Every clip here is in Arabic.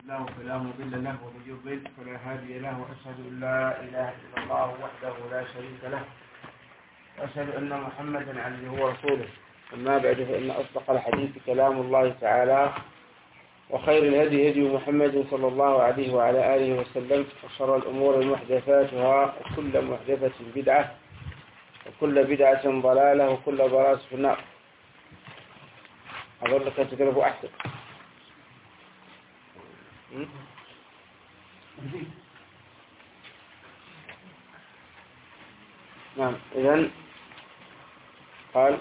له فلا مضل له ومن يضلل فلا هادي له، وأشهد أن لا إله إلا الله وحده لا شريك له، وأشهد أن محمدا عبده ورسوله. أما بعد، فإن أصدق الحديث كلام الله تعالى، وخير الهدي هدي محمد صلى الله عليه وعلى آله وسلم، وشر الأمور محدثاتها، وكل محدثة بدعة، وكل بدعة ضلالة، وكل ضلالة في النار. أظن لك تقرأه أحسن. نعم. إذن قال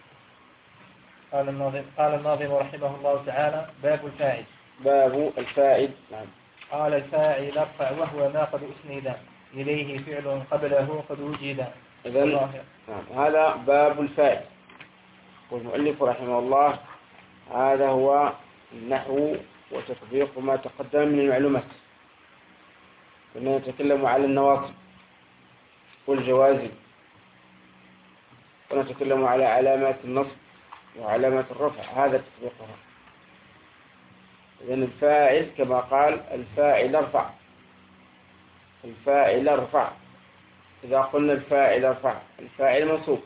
الناظم رحمه الله تعالى: باب الفاعل. باب الفاعل. نعم. قال: الفاعل ارفع وهو ما قد أسند إليه فعل قبله قد وجد. إذن نعم، هذا باب الفاعل. والمؤلف رحمه الله هذا هو النحو وتطبيق ما تقدم من المعلومات. كنا نتكلم على النواصب والجوازم، ونتكلم على علامات النصب وعلامات الرفع، هذا تطبيقها. إذن الفاعل كما قال: الفاعل ارفع. الفاعل ارفع. إذا قلنا الفاعل ارفع، الفاعل منصوب.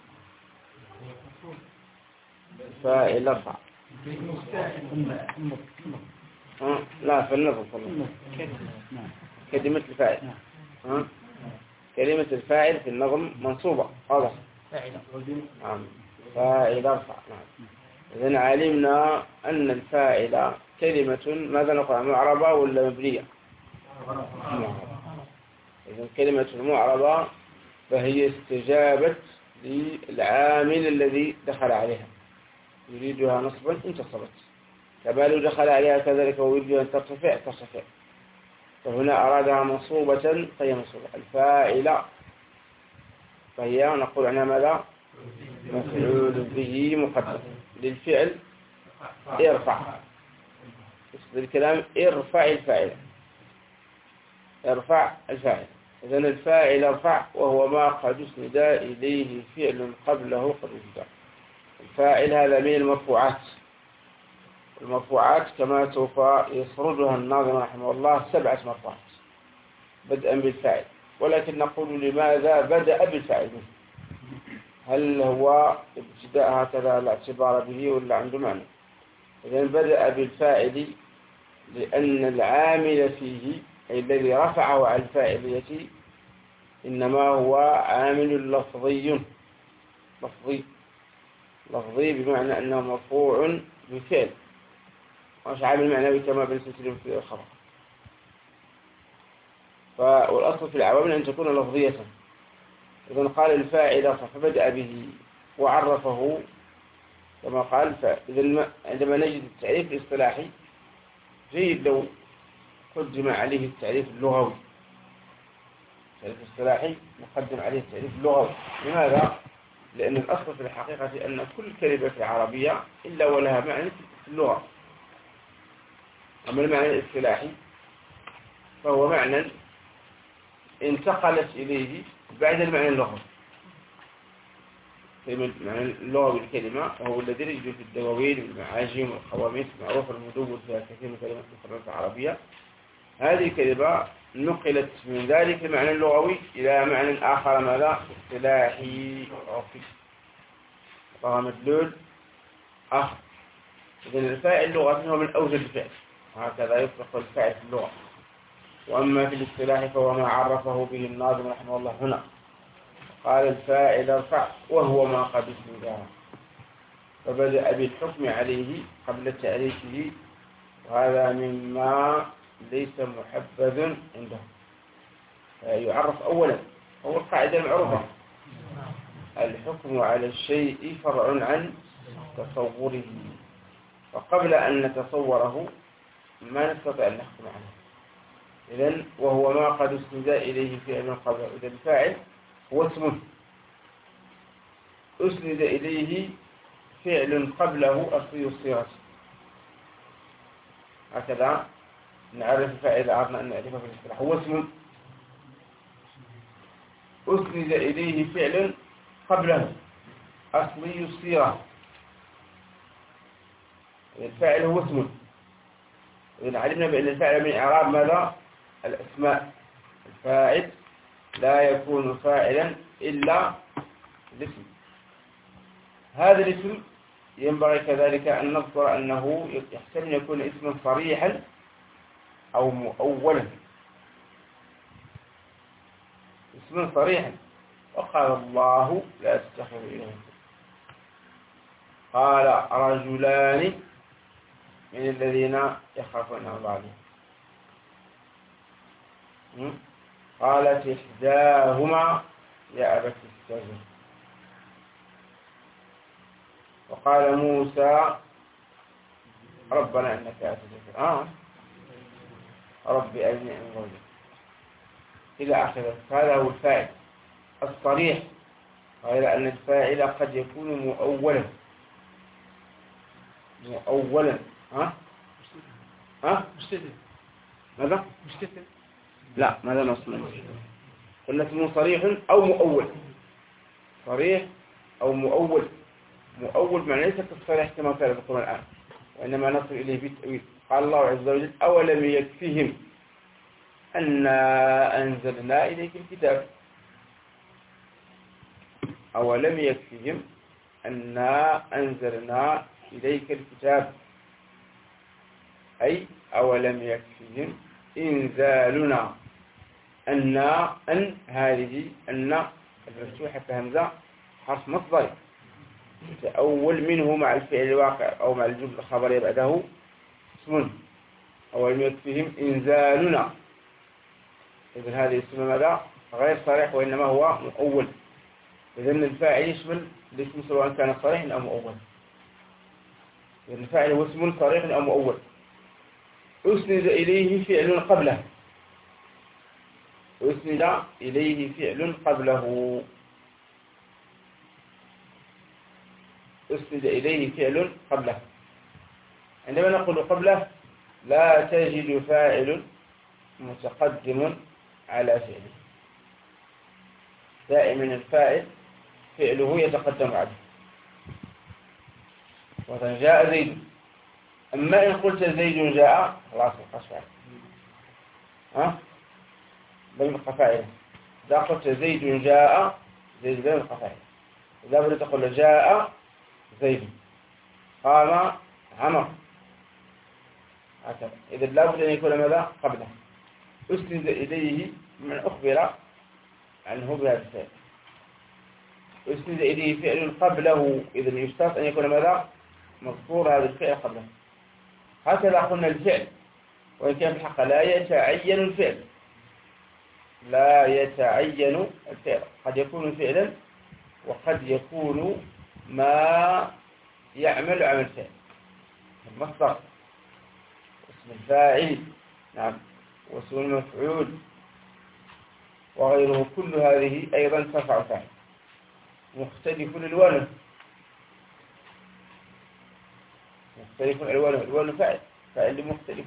الفاعل ارفع. لا، في النظم كلمة الفاعل. كلمة الفاعل في النظم منصوبة. واضح. فاعل ارفع. إذن علمنا أن الفاعل كلمة، ماذا نقول، معربة ولا مبنية؟ إذن كلمة معربة فهي استجابة للعامل الذي دخل عليها، يريدها نصبا انتصبت. كما لو دخل عليها كذلك ويريد أن ترتفع ترتفع. فهنا أرادها منصوبة فهي منصوبة. الفاعل فهي نقول عنها ماذا؟ مفعول به مقدم للفعل ارفع. بالكلام ارفع الفاعل. ارفع الفاعل. إذن الفاعل ارفع وهو ما قد اسند إليه فعل قبله قد وجد. الفاعل هذا من المرفوعات. المرفوعات كما سوف يسردها الناظم رحمه الله 7 مرفوعات بدءا بالفاعل. ولكن نقول لماذا بدأ بالفاعل؟ هل هو ابتداء هكذا لا اعتبار به ولا عنده معنى؟ إذن بدأ بالفاعل لأن العامل فيه أي الذي رفعه على الفاعلية إنما هو عامل لفظي. لفظي بمعنى أنه مرفوع بفعل، مش عامل معنوي كما بالنسبة للمفعول الخبر. والأصل في العوامل أن تكون لفظية. إذن قال الفاعل فبدأ به وعرفه كما قال. فإذن عندما نجد التعريف الاصطلاحي جيد لو قدم عليه التعريف اللغوي. التعريف الاصطلاحي نقدم عليه التعريف اللغوي. لماذا؟ لأن الأصل في الحقيقة أن كل كلمة في العربية إلا ولها معنى في اللغة. أما المعنى الاصطلاحي فهو معنى انتقلت إليه بعد المعنى اللغوي. المعنى اللغوي للكلمة وهو الذي يوجد في الدواوين والمعاجم والقواميس المعروفة المدون فيها كثير من كلمات المفردات العربية. هذه الكلمة نقلت من ذلك المعنى اللغوي إلى معنى آخر، ماذا؟ اصطلاحي عرفي. وهو مدلول آخر. إذن الفاعل اللغة هو من أوجد الفعل، وهكذا يطلق الفاعل في اللغة. وأما في الاصطلاح فهو ما عرفه به الناظم رحمه الله هنا. قال الفاعل ارفع وهو ما قد اسند، فبدأ بالحكم عليه قبل تعريفه، وهذا مما ليس محبذ عنده. يعرف أولا، هو القاعدة المعروفة: الحكم على الشيء فرع عن تصوره، وقبل أن نتصوره ما نستطيع أن نحكم عنه. إذن وهو ما قد اسند إليه فعل قبله. إذن الفاعل هو اسمه أسند إليه فعل قبله أصلي الصيغة. هكذا نعرف الفاعل. عرفنا أن نعرفه في الاصطلاح. هو اسم أسند إليه فعل قبله أصلي الصيغة. الفاعل هو اسم. إذن علمنا بأن الفاعل من إعراب ماذا؟ الأسماء. الفاعل لا يكون فاعلا إلا الاسم. هذا الاسم ينبغي كذلك أن نذكر أنه يحتمل أن يكون اسما صريحا أو مؤولا. اسما صريحا، وقال الله لا تتخذوا إلها. قال رجلان من الذين يخافون بعضهم. قالت إحداهما يا أبت استأجر. وقال موسى ربنا إنك آتيت ربي أرني أنظر إلى آخره. هذا هو الفاعل الصريح، غير أن الفاعل قد يكون مؤولا. مستتر. ماذا؟ مستتر. لا، ماذا نصنع؟ قلنا اسمه صريح أو مؤول. صريح أو مؤول. مؤول معنى ليس كالصريح كما كان ذكر الآن، وإنما نصل إليه بالتأويل. قال الله عز وجل أولم يكفهم أنا أنزلنا إليك الكتاب. أولم يكفهم أنا أنزلنا إليك الكتاب، أي أولم يكفهم إنزالنا. أن هذه أن المفتوحة همزة حرف مصدر تأول منه مع الفعل الواقع أو مع الجملة الخبرية بعده اسم. أولم يكفهم إنزالنا. إذن هذه اسم ماذا؟ غير صريح، وإنما هو مؤول. إذن الفاعل يشمل الاسم سواء كان صريح أو مؤول. إذن الفاعل هو اسم صريح أو مؤول أسند إليه فعل قبله. أسند إليه فعل قبله. أسند إليه فعل قبله. عندما نقول قبله لا تجد فاعل متقدم على فعله. دائما الفاعل فعله يتقدم عليه. مثلا جاء زيد، أما إن قلت زيد جاء خلاص يبقى فاعل. لم يبقى فاعلا. إذا قلت زيد جاء زيد لم يبقى فاعلا. إذا بدأت تقول جاء زيد قام عمر هكذا. إذا لابد أن يكون ماذا قبله. أسند إليه من أخبر عنه بهذا الفعل. أسند إليه فعل قبله. إذا يشترط أن يكون ماذا مذكور هذا الفعل قبله. هكذا قلنا الفعل، وإن كان بالحق لا يتعين الفعل. لا يتعين الفعل، قد يكون فعلا وقد يكون ما يعمل عمل فعل. المصدر، اسم الفاعل، نعم، واسم المفعول وغيره، كل هذه أيضا ترفع فاعل. مختلف الألوان. مختلف الألوان. الألوان فاعل مختلف.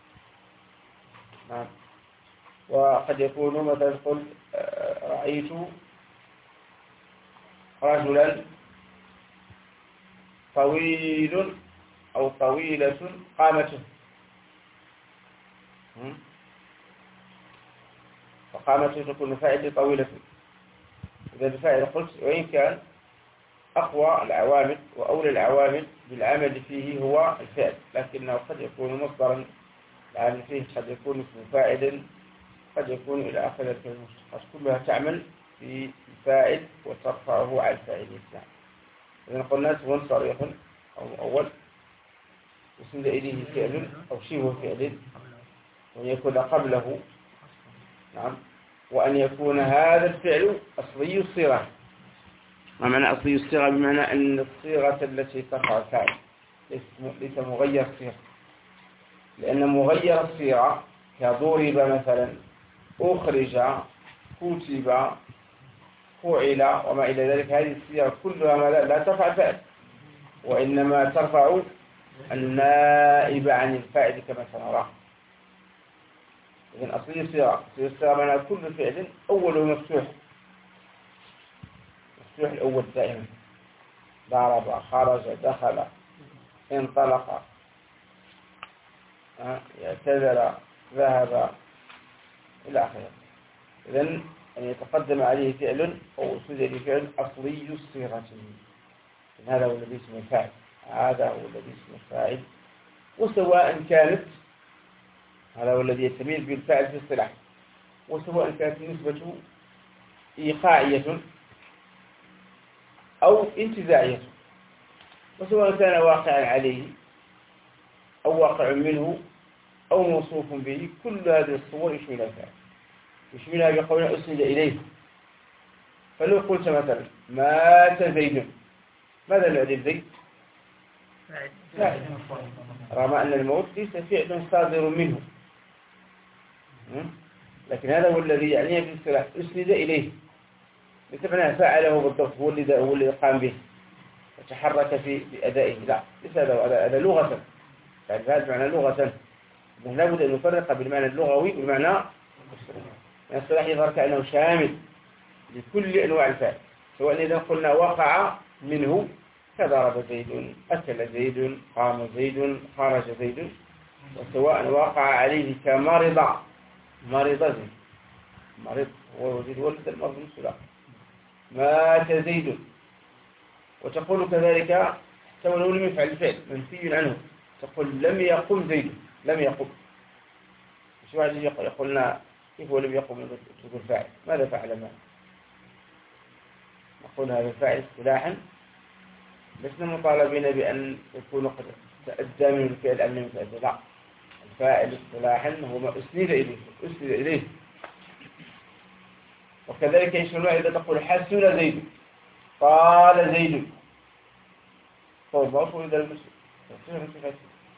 نعم. وقد يكون مثلا قل رأيت رجلا طويل أو طويلة قامته. فقامته تكون فاعل طويلة. إذا الفاعل قلت وإن كان أقوى العوامل وأولى العوامل بالعمل فيه هو الفعل، لكنه قد يكون مصدرا العمل فيه، قد يكون اسم فاعل، قد يكون إلى آخر الكلمة المشتقات، كلها تعمل في الفاعل وترفعه على الفاعل الإسلام. إذا قلنا اسم صريح أو مؤول يسند إليه فعل أو شبه فعل، وأن يكون قبله، نعم، وأن يكون هذا الفعل أصلي الصيغة. ما معنى أصلي الصيغة؟ بمعنى أن الصيغة التي ترفع الفاعل ليس مغير الصيغة، لأن مغير الصيغة كضرب مثلا، أخرج، كتب، فعل وما إلى ذلك، هذه الصيغة كلها لا ترفع الفاعل، وإنما ترفع النائب عن الفاعل كما سنرى. إذن أصلي الصيغة معنى كل فعل أوله مفتوح. مفتوح الأول دائما، ضرب، خرج، دخل، انطلق، اعتذر، ذهب، إلى آخره. إذن أن يتقدم عليه فعل أو أسند إليه فعل أصلي الصيغة، هذا هو الذي اسمه الفاعل، هذا هو الذي اسمه الفاعل. وسواء كانت، هذا هو الذي يتميز بالفاعل في الاصطلاح، وسواء كانت النسبة إيقاعية أو انتزاعية، وسواء كان واقعا عليه أو واقع منه أو موصوف به، كل هذه الصور يشملها الفاعل، يشملها بقولنا أسند إليه. فلو قلت مثلا مات زيد، ماذا نعني زيد؟ فاعل، رغم أن الموت ليس فعل صادر منه، لكن هذا هو الذي يعنيه في الاصطلاح أسند إليه، ليس معناه فعله بالضبط، هو اللي قام به وتحرك في أدائه، لا، ليس هذا لغة، يعني هذا معنى لغة. لا بد أن نفرق بالمعنى اللغوي والمعنى الاصطلاحي، يظهر كأنه شامل لكل أنواع الفعل، سواء إذا قلنا وقع منه كضرب زيد، أكل زيد، قام زيد، خرج زيد، وسواء وقع عليه كمرض، مرض زيد، مرض هو زيد ولد المرض المسلم، مات زيد. وتقول كذلك سواء لم يفعل الفعل منفي عنه، تقول لم يقم زيد، لم يقم. مش واحد يقولنا كيف هو لم يقم، تقول فاعل، ماذا فعل؟ ما نقول هذا فاعل اصطلاحا، لسنا مطالبين بأن يكون قد تأدى من الفعل أم لم يتأدى، لا، الفاعل اصطلاحا هو ما أسند إليه. وكذلك يشمل إذا تقول حسن زيد، قال زيد، فوضعه إلى المسلم.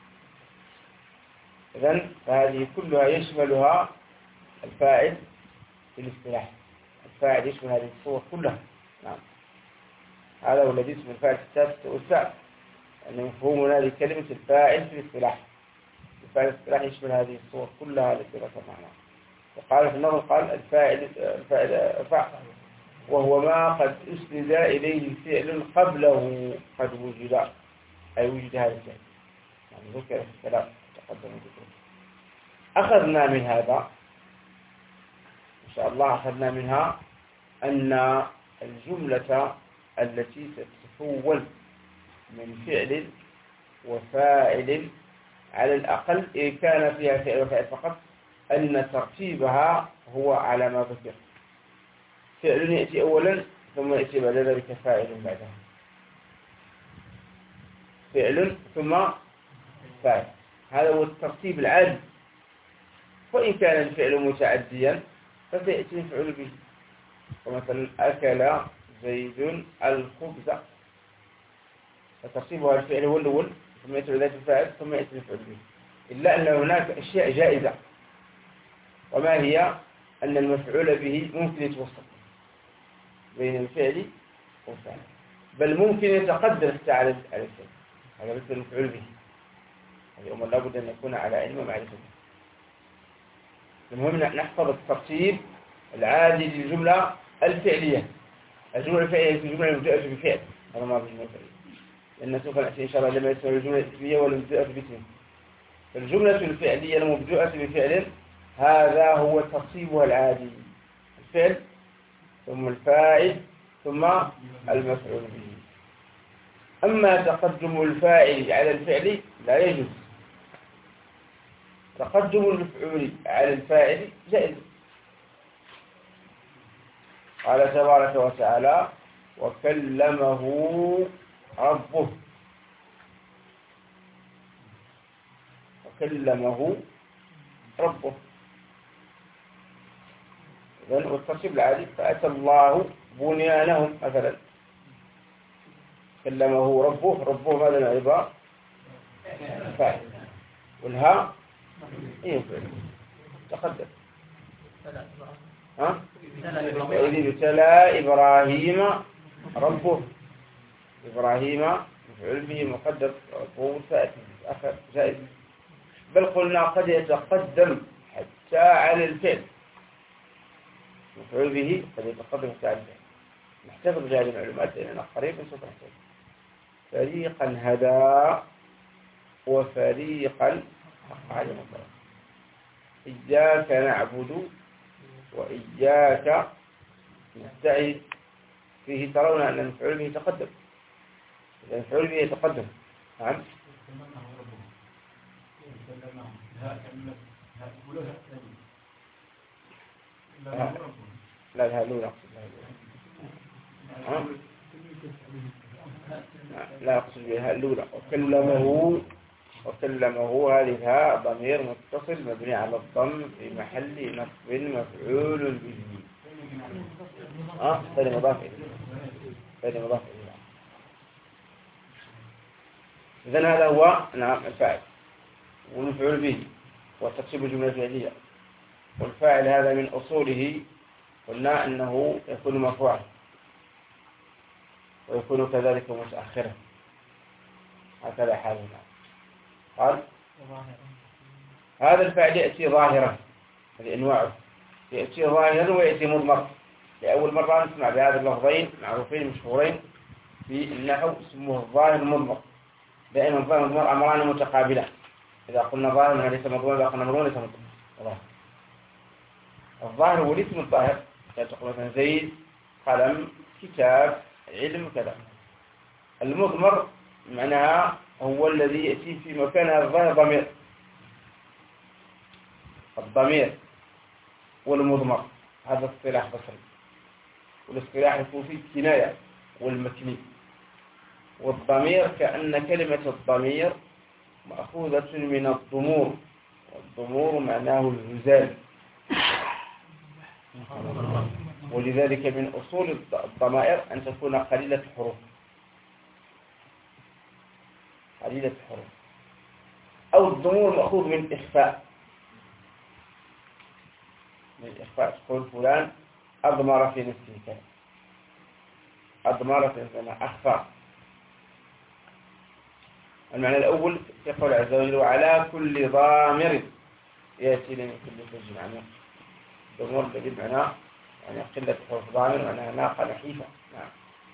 إذن فهذه كلها يشملها الفاعل في الاصطلاح، الفاعل يشمل هذه الصور كلها. نعم، هذا هو الذي اسمه الفاعل الثالث والسابع، أن مفهومنا لكلمة الفاعل في الاصطلاح. الفاعل في الاصطلاح يشمل هذه الصور كلها التي ذكرنا عنها. وقال في النظر قال الفاعل فاعل، وهو ما قد أسند إليه فعل قبله قد وجد، أي وجد هذا الفعل، يعني ذكر في الكلام تقدم ذكره. أخذنا من هذا إن شاء الله، أخذنا منها أن الجملة التي تتكون من فعل وفاعل على الأقل إن كان فيها فعل وفاعل فقط، أن ترتيبها هو على ما ذكر، فعل يأتي أولا ثم يأتي بعد ذلك فاعل بعدها، فعل ثم فاعل، هذا هو الترتيب العادي. وإن كان الفعل متعديا فسيأتي مفعول به، ومثلا أكل زيد الخبز، فترتيبها الفعل هو الأول ثم يأتي ذات الفاعل ثم يأتي مفعول به، إلا أن هناك أشياء جائزة، وما هي؟ أن المفعول به ممكن يتوسط بين الفعل والفاعل، بل ممكن يتقدم على الفعل، هذا مثل المفعول به، هذه أمر لابد أن يكون على علم ومعرفة. المهم نحفظ الترتيب العادي للجملة الفعلية. الجملة الفعلية هي الجملة المبدأة بفعل، هذا ما بالجملة الفعلية، لأن سوف نأتي إن شاء الله لما يسمى الجملة الاسمية والمبدأة باسم. فالجملة الفعلية المبدأة بفعل هذا هو ترتيبها العادي، الفعل ثم الفاعل ثم المفعول به. أما تقدم الفاعل على الفعل لا يجوز، تقدم المفعول على الفاعل جائز. قال تبارك وتعالى وكلمه ربه، وكلمه ربه، إذن والترتيب العادي فأتى الله بنيانهم مثلا، كلمه ربه، ربه ماذا نعرفه؟ فاعل، والها ايه تقدم. ها؟ وإذ ابتلى إبراهيم ربه، إبراهيم مفعول به مقدم، ربه سائل أخر زائد، بل قلنا قد يتقدم حتى على الفعل، مفعول به قد يتقدم حتى على الفعل. نحتفظ بهذه المعلومات لأننا قريبا سوف نحتاج. فريقا هدى وفريقا هذه مثلا إياك نعبد وإياك نستعين، فيه ترون أن المفعول به يتقدم، إذا المفعول به يتقدم. نعم. لا الهالون أقصد لا أقصد بها الأولى. وكلمه هذه الهاء ضمير متصل مبني على الضم في محل نصب مفعول به. ثاني مضاف إليه. إذن هذا هو نعم الفاعل والمفعول به وتقسيم الجملة الفعلية. والفاعل هذا من أصوله قلنا أنه يكون مرفوعا ويكون كذلك متأخرا، هكذا حالنا. قال هذا الفعل يأتي ظاهرا، هذه أنواعه، يأتي ظاهرا ويأتي مضمر. لأول مرة نسمع بهذا اللفظين معروفين مشهورين في النحو، اسمه الظاهر المضمر. دائما الظاهر والمضمر أمران متقابلان، إذا قلنا ظاهر ليس مضمر، إذا قلنا مضمر ليس مضمر. الظاهر هو الاسم الظاهر، تقول مثلا زيد، قلم، كتاب، علم، كذا. المضمر معناها هو الذي يأتي في مكان الظاهر ضمير. الضمير والمضمر هذا اصطلاح بصري، والاصطلاح يكون فيه الكناية والمكني. والضمير كأن كلمة الضمير مأخوذة من الضمور، والضمور معناه الهزال، ولذلك من أصول الضمائر أن تكون قليلة الحروف، أو الضمور مأخوذ من الإخفاء، تقول فلان أضمر في نفسه كذا، أضمر في نفسه أخفى. المعنى الأول يقول عز وجل وعلى كل ضامر يأتي من كل فج عميق. الضمور الذي معناه يعني قلة حروف ضامر، معناها ناقة نحيفة. نعم.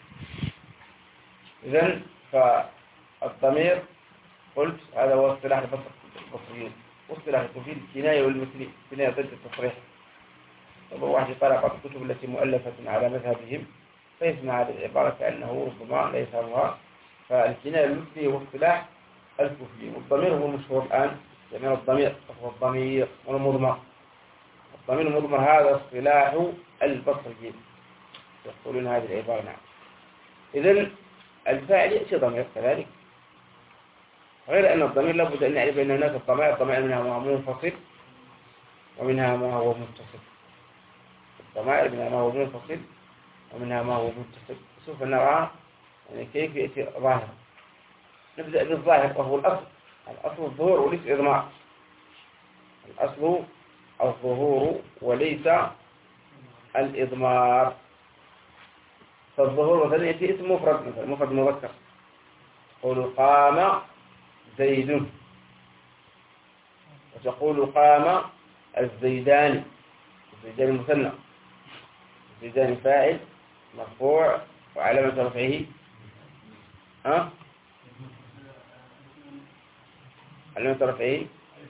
إذن فالضمير قلت هذا هو اصطلاح البصريين، واصطلاح تفيد الكناية والمثلي. كناية ضد التصريح. طبعا واحد يطالع بعض الكتب التي مؤلفة على مذهبهم فيسمع هذه العبارة كأنه ربما لا يفهمها. فالكناية والمثلي هو اصطلاح الكفري، والضمير هو المشهور الآن، يعني الضمير هو الضمير والمضمر. الضمير المضمر هذا اصطلاح البصريين يقولون هذه العبارة. نعم. إذن الفاعل يأتي ضمير كذلك، غير أن الضمير لابد أن نعرف أن هناك الضمائر منها ما هو منفصل ومنها ما هو متصل. الضمائر منها ما هو منفصل ومنها ما هو متصل. سوف نرى يعني كيف يأتي ظاهر. نبدأ بالظاهر وهو الأصل الظهور وليس إضمار. الأصل الظهور وليس الإضمار. فالظهور مثلا يأتي اسم مفرد، مثلا مفرد مذكر، تقول قام زيد، وتقول قام الزيدان المثنى. الزيدان فاعل مرفوع وعلامة رفعه علامة رفعه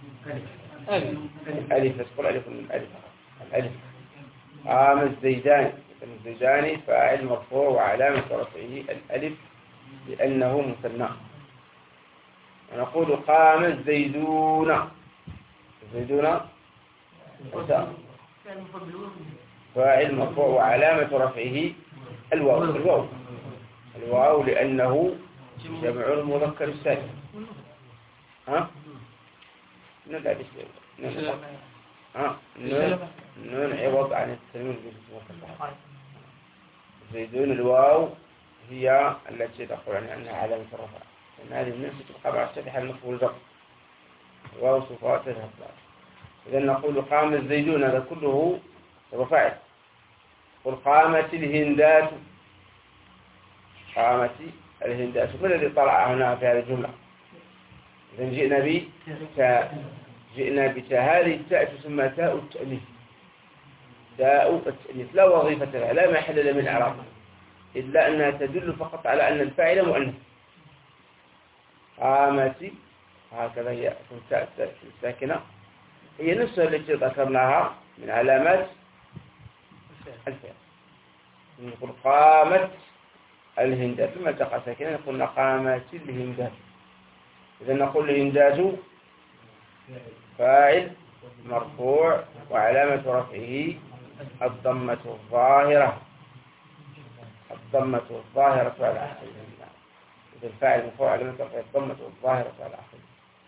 الألف. تقول ألف من الألف. قام الزيدان فاعل مرفوع وعلامة رفعه الألف لأنه مثنى. ونقول قام الزيدون فاعل مرفوع وعلامة رفعه الواو لأنه جمع المذكر السالم. نون عوض عن التنوين بالمفرد. زيدون الواو هي التي تقول عنها علامة الرفع، لأن هذه النفس تبقى مع السبح المفعول الجر، الواو صفات تذهب. إذا نقول قام الزيدون، هذا كله رفع. قل قامت الهندات. من الذي طلع هنا في هذه الجملة؟ إذا جئنا بتاء. هذه التاء تسمى تاء التأنيث. لا وظيفة لها، لا محل لها من الإعراب، إلا أنها تدل فقط على أن الفاعل مؤنث. قامت هكذا هي تاء الساكنة هي نفسها التي ذكرناها من علامات الفعل. نقول قامت الهندات، ثم التقى ساكنة قلنا قامت الهندات. إذا نقول الهندات فاعل مرفوع وعلامة رفعه الضمة الظاهرة على آخره. إذا الفاعل مرفوع علامة رفعه الضمة الظاهرة على آخره.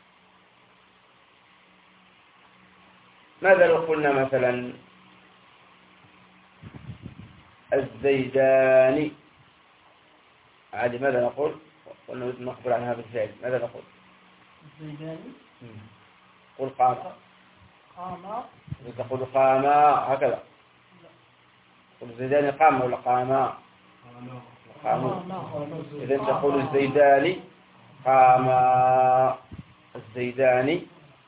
ماذا لو قلنا مثلا الزيداني؟ عادي ماذا نقول؟ قلنا نخبر عن هذا الفعل، ماذا نقول؟ الزيداني قل قام. تقول قام هكذا. قل الزيداني قام ولا قاما؟ قاموا. إذا تقول الزيداني قاما، الزيداني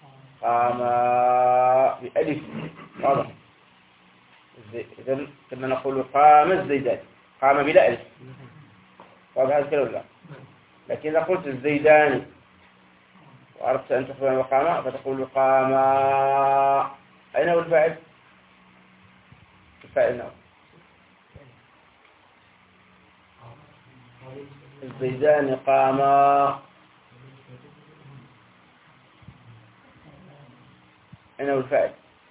قاما بألف واضح. إذا كنا نقول قام الزيداني، قام بلا ألف واضح هذا الكلام؟ لا. لكن إذا قلت الزيداني وأردت أن تخبر قاما فتقول قاما. أين هو الفاعل؟ الفاعل نعم. الزيدان قاما، أين هو الفاعل؟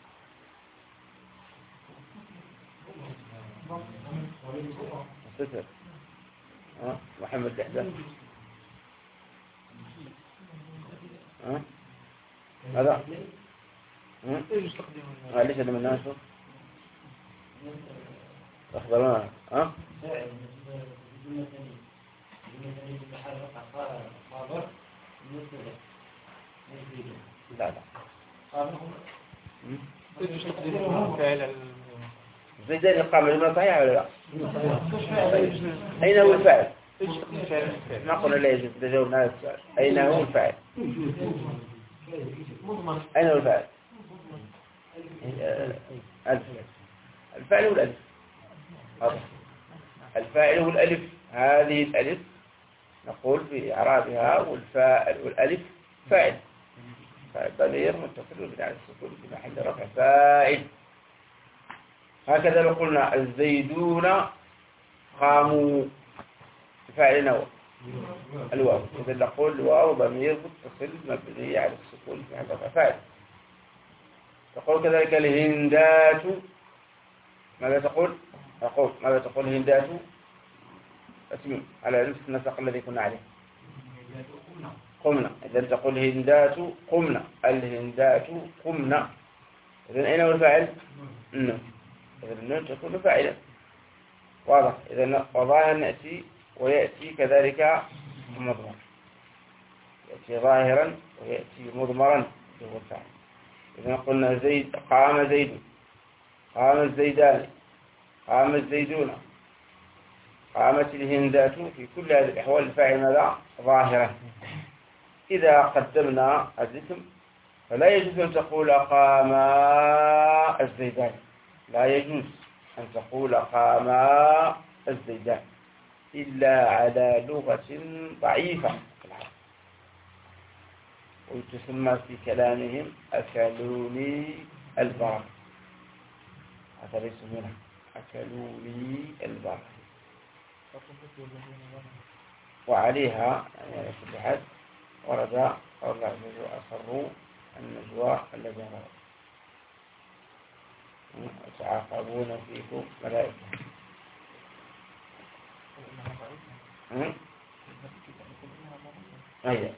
الستر. محمد دحدة. ماذا؟ ليش هذا من الناس أخبرنا؟ لا زيدان قام بالجملة صحيحة ولا لا؟ أين هو الفاعل؟ ما قلنا لا يجب تجاوبنا هذا السؤال. أين هو الفاعل؟ أين هو الفاعل؟ الفاعل والألف. الفاعل والألف. هذه الألف نقول في إعرابها والألف فاعل ضمير متصل بتاع السكون في محل رفع فاعل. هكذا لو قلنا الزيدون قاموا فاعل نوع الواو، إذا نقول الواو ضمير متصل مبني على السكون في محل رفع فاعل. تقول كذلك الهندات. ماذا تقول؟ ماذا تقول الهندات؟ اسم على نفس النسق الذي كنا عليه. قمنا. إذا تقول الهندات قمنا، الهندات قمنا. إذا أين هو الفاعل؟ النون. إذا النون تكون فاعلا واضح. إذا وظاهر نأتي ويأتي كذلك مضمر، يأتي ظاهرا ويأتي مضمرا هو الفاعل. إذا قلنا زيد قام زيد، قام الزيدان، قام الزيدون، قامت الهندات. في كل هذه الأحوال الفاعل ماذا؟ ظاهرا. إذا قدمنا الاسم فلا يجوز أن تقول قاما الزيدان، لا يجوز أن تقول قاما الزيدان إلا على لغة ضعيفة في العرب، وتسمى في كلامهم أكلوني البر. هكذا يسمونها أكلوني البر. وعليها يعني في الحد ورد قول الله عز وجل أصروا النجوى الذين يتعاقبون فيكم ملائكة. أيه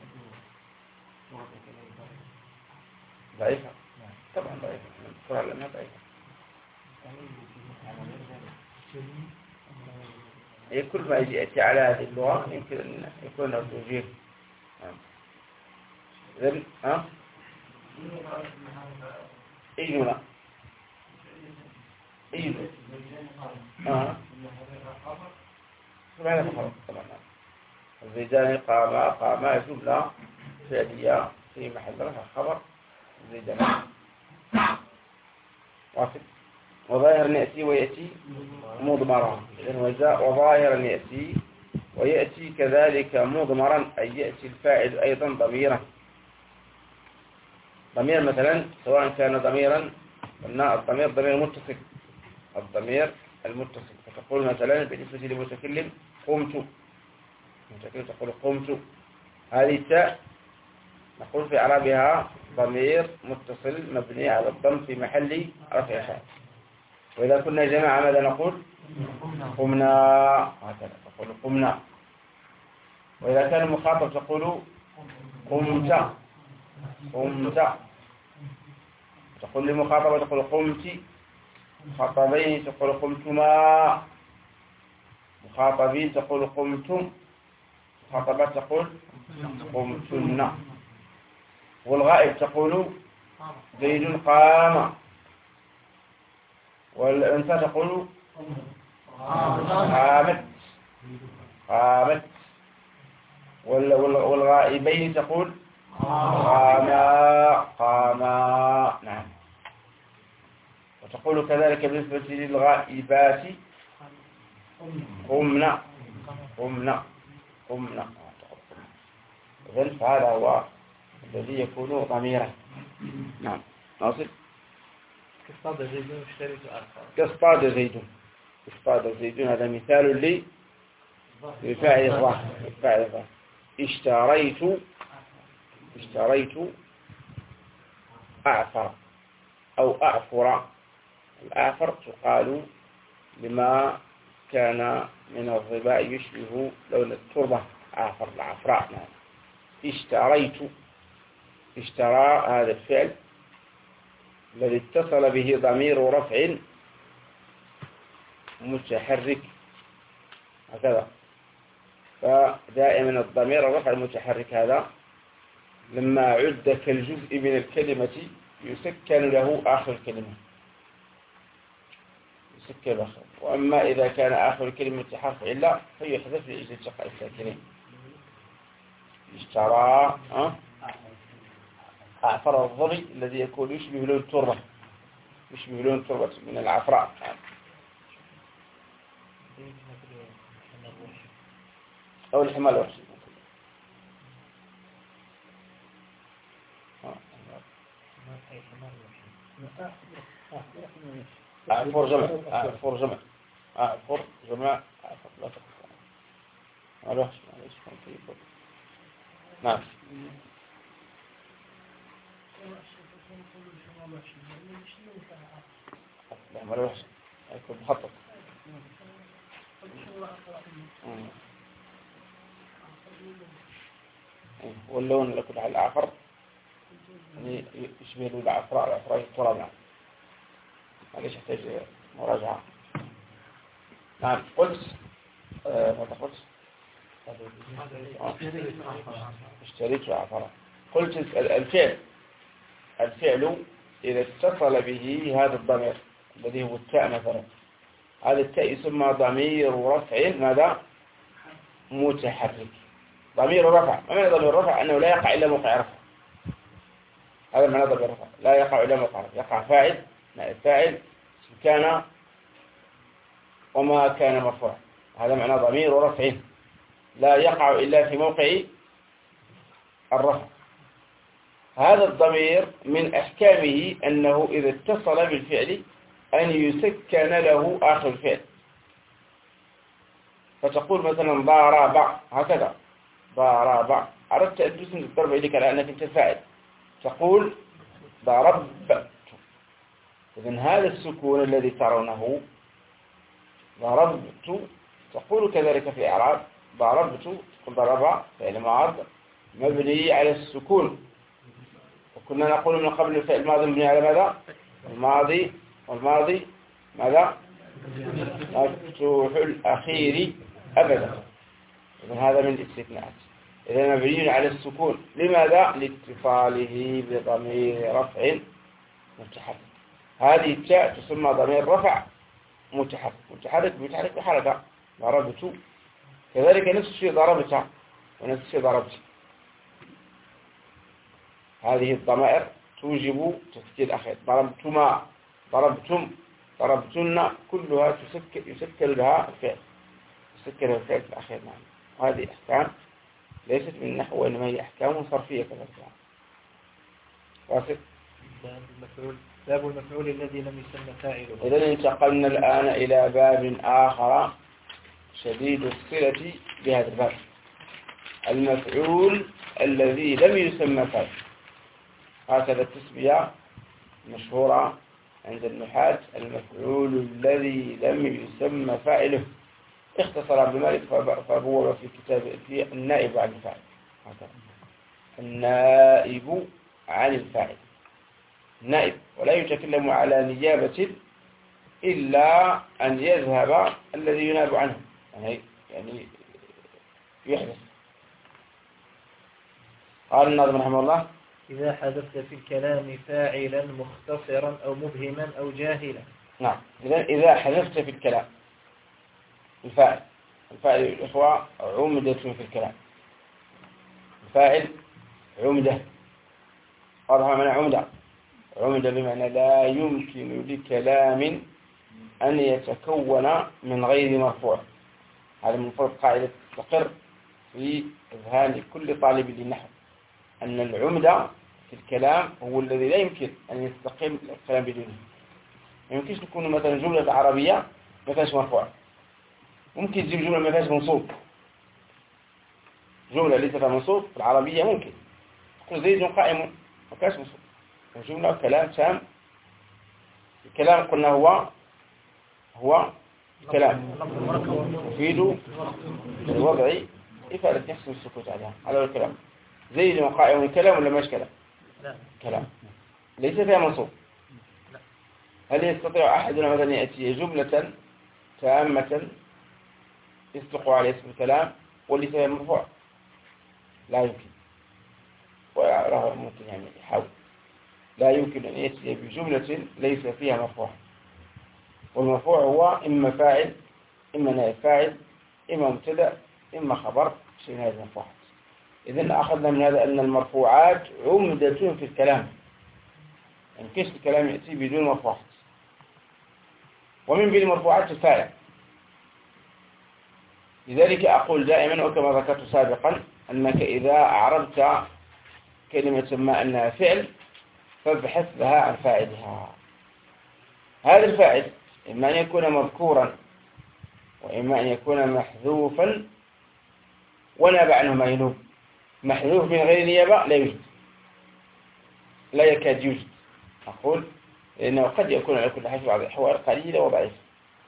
ضعيفة طبعا ضعيفة، القرآن لأنها ضعيفة. كل ما يأتي على هذه اللغة يمكن أن يكون له توجيه. إذن إجمنا إجمنا سبحانه وتعالى. طبعا الزيدان قاما جملة فعلية في محل رفع خبر الزيدان واحد. وظاهر يأتي ويأتي مضمرا. وظاهرا يأتي ويأتي كذلك مضمرا، أي يأتي الفاعل أيضا ضميرا ضمير مثلا سواء كان ضميرا، قلنا الضمير ضمير متصل، الضمير المتصل، فتقول مثلا بالنسبة للمتكلم قمت، المتكلم تقول قمت، هذه التاء نقول في إعرابها ضمير متصل مبني على الضم في محل رفع فاعل. وإذا كنا جماعة ماذا نقول؟ قمنا، هكذا تقول قمنا. وإذا كان المخاطب تقول قمت، قمت. تقول للمخاطبة تقول قمت، مخاطبين تقول قمتما، مخاطبين تقول قمتم، مخاطبات تقول قمتن. والغائب تقول زيد قام، والأنثى تقول قامت، قامت. والغائبين تقول قاما، قاما. نعم. وتقول كذلك بالنسبة للغائبات قمنا، قمنا، قمنا. إذن فهذا هو الذي يكون ضميرا. نعم. ناصر. كاصطاد زيد واشتريت آخر. كاصطاد زيد، اصطاد زيد، هذا مثال لفاعل الظاهر، فاعل الظاهر. اشتريت، اشتريت أعفر أو أعفر. الأعفر تقال لما كان من الظباء يشبه لون التربة، أعفر، العفراء. نعم. اشتريت، اشترى هذا الفعل الذي اتصل به ضمير رفع متحرك، هكذا. فدائما الضمير الرفع المتحرك هذا لما عد كالجزء من الكلمة يسكن له آخر الكلمة، يسكن الآخر. وأما إذا كان آخر الكلمة حرف علة فيحذف لأجل التقاء الساكنين. اشترى أعفر الظبي الذي يكون يشبه لون التربة، يشبه لون التربة من العفراء. أو الحمار الوحشي. أعفر جمع، أعفر جمع، أعفر جمع، أعفر لا تقصى الوحش. نعم. الحمار الوحش يكون مخطط. واللون اللي كله على الأعفر يعني يشبه له العفراء، العفراء التراب. نعم. معليش يحتاج مراجعة. نعم. قلت ماذا قلت؟ اشتريت عفرا. قلت الفعل إذا اتصل به هذا الضمير الذي هو التاء مثلا، هذا التاء يسمى ضمير رفع ماذا؟ متحرك. ضمير رفع، ما معنى ضمير رفع؟ أنه لا يقع إلا موقع رفع. هذا معنى ضمير رفع، لا يقع إلا موقع رفع. يقع فاعل، نائب فاعل، كان وما كان مرفوعا. هذا معنى ضمير رفع، لا يقع إلا في موقع الرفع. هذا الضمير من أحكامه أنه إذا اتصل بالفعل أن يسكن له آخر الفعل. فتقول مثلا ضارب، هكذا ضارب، أردت أن تسند الضرب إليك على أنك أنت فاعل، تقول ضربت. إذن هذا السكون الذي ترونه ضربت، تقول كذلك في إعراب ضربت، تقول ضرب فعل ماض مبني على السكون. وكنا نقول من قبل الفعل الماضي مبني على ماذا؟ الماضي، والماضي ماذا؟ مفتوح الأخير أبدا. إذن هذا من الاستثناءات. إذا مبني على السكون، لماذا؟ لاتصاله بضمير رفع متحرك. هذه التاء تسمى ضمير رفع متحرك، متحرك بحركة. ضربت كذلك نفس الشيء ضربت، ونفس الشيء ضربت. هذه الضمائر توجب تسكين الأخير. ضربتما، ضربتم، ضربتن، كلها يسكر لها الفعل، يسكر لها الفعل في الأخير. نعم. وهذه أحكام ليست من النحو، وإنما هي أحكام صرفية كذلك. واصل. باب المفعول الذي لم يسمى فاعله. إذن انتقلنا الآن إلى باب آخر شديد الصلة بهذا الباب، المفعول الذي لم يسمى فاعله. هكذا التسمية مشهورة عند النحاة، المفعول الذي لم يسمى فاعله. اختصر ابن مالك فهو في كتاب في النائب عن الفاعل، هكذا النائب عن الفاعل، نائب، ولا يتكلم على نيابة إلا أن يذهب الذي يناب عنه، يعني يحدث. قال الناظم رحمه الله: إذا حذفت في الكلام فاعلا مختصرا أو مبهما أو جاهلا. نعم، إذا حذفت في الكلام الفاعل الإخوة عمدة في الكلام، الفاعل عمدة، قالها من عمدة بمعنى لا يمكن لكلام أن يتكون من غير مرفوع. هذا من فرض قاعدة تستقر في أذهان كل طالب للنحو، أن العمدة في الكلام هو الذي لا يمكن أن يستقيم الكلام بدونه. ما يمكنش تكون مثلا جملة عربية ما فيهاش مرفوع، ممكن تجيب جملة ما فيهاش منصوب، جملة ليس فيها منصوب في العربية ممكن تقول زيد قائم ما فيهاش منصوب، وجملة كلام تام. الكلام قلنا هو كلام يفيد الوضع إفادة يحسن السكوت عليها، على الكلام. زيد قائم كلام ولا ماش كلام؟ كلام ليس فيها منصوب. هل يستطيع أحدنا مثلا يأتي جملة تامة يصدق على اسم الكلام واللي فيها مرفوع؟ لا يمكن، ويراه ممكن يعني يحاول. لا يمكن أن يأتي بجملة ليس فيها مرفوع، والمرفوع هو إما فاعل إما نائب فاعل إما مبتدأ إما خبر شيء من هذه المرفوعات. إذن أخذنا من هذا أن المرفوعات عمدة في الكلام، يعني كيف الكلام يأتي بدون مرفوعات. ومن بين المرفوعات الفاعل. لذلك أقول دائما وكما ذكرت سابقا أنك إذا أعربت كلمة ما أنها فعل فابحث لها عن فاعلها. هذا الفاعل إما أن يكون مذكورا وإما أن يكون محذوفا وناب عنه ما ينوب. محذوف من غير نيابة لا يوجد، لا يكاد يوجد. أقول لأنه قد يكون على كل حال بعض الأحوال قليلة وضعيفة،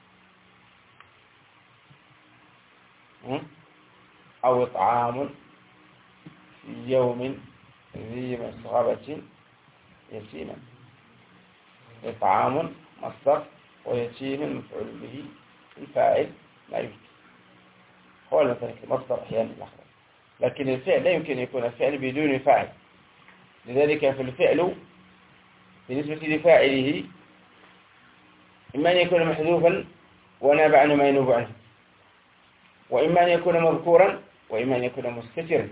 أو إطعام في يوم ذي مسغبة يتيما. إطعام مصدر ويتيم مفعول به، الفاعل لا يوجد. هو مثلا مصدر أحيانا الآخر، لكن الفعل لا يمكن أن يكون الفعل بدون فاعل. لذلك في الفعل بالنسبة لفاعله إما أن يكون محذوفا وناب عنه ما ينوب عنه، وإما أن يكون مذكورا وإما أن يكون مستترا.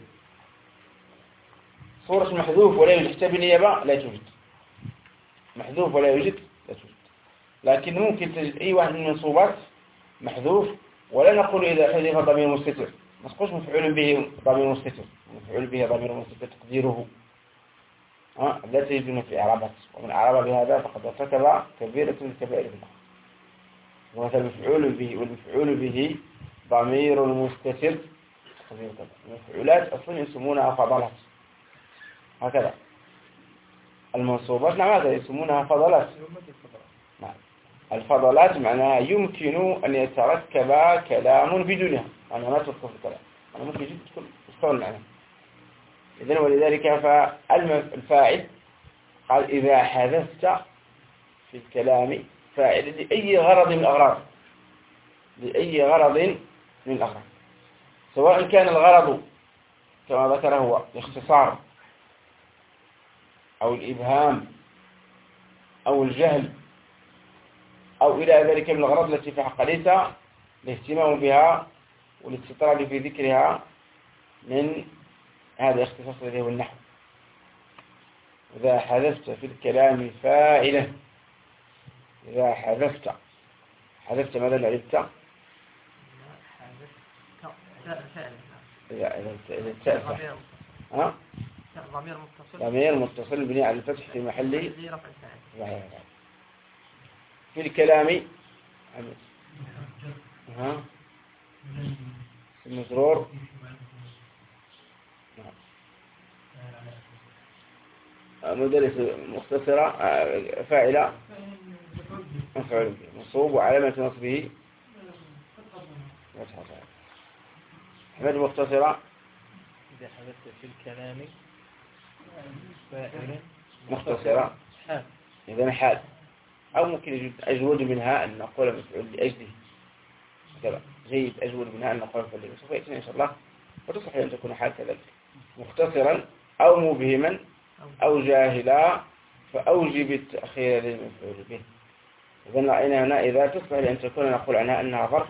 صورة محذوف ولا يوجد حتى بالنيابة لا توجد، محذوف ولا يوجد لا توجد. لكن ممكن تجد أي واحد من المنصوبات محذوف ولا نقول إذا حذف ضمير مستتر، ما نقولش مفعول به ضمير مستتر، مفعول به ضمير مستتر تقديره لا تجدون في إعرابات، ومن أعرب بهذا فقد ارتكب كبيرة من كبائر الذنوب. ومثل مفعول به والمفعول به ضمير مستتر تقدير كذا. المفعولات أصلا يسمونها فضلات، هكذا المنصوبات نعم هذا يسمونها فضلات. نعم الفضلات معناها يمكن أن يتركب كلام بدونها، أنا ما تذكر في الكلام، أنا ممكن جد تستغل معناها. إذن ولذلك فالفاعل قال إذا حذفت في الكلام فاعل لأي غرض من الأغراض، لأي غرض من الأغراض، سواء كان الغرض كما ذكر هو الاختصار أو الإبهام أو الجهل أو إلى ذلك من الأغراض التي في حق ليس الاهتمام بها والاستطراد في ذكرها من هذا اختصاص الذي هو النحو. إذا حذفت في الكلام فاعلا، إذا حذفت ماذا لعبت؟ إذا ضمير متصل مبني على الفتح في محل رفع فاعل. في الكلام المزرور مدرس مختصرة فاعلة مفعول به منصوب وعلامة نصبه أحمد مختصرة إذا حدث في الكلام فاعل مختصرة إذا حال أو ممكن أجود منها أن نقول مفعول لأجله كذا جيد أجود منها أن نقول مفعول لأجله سوف يأتينا إن شاء الله وتصح أن تكون حال كذلك مختصرا أو مبهما أو جاهلا فأوجب التأخير للمفعول به. إذن رأينا هنا إذا تصلح لأن تكون نقول عنها أنها ظرف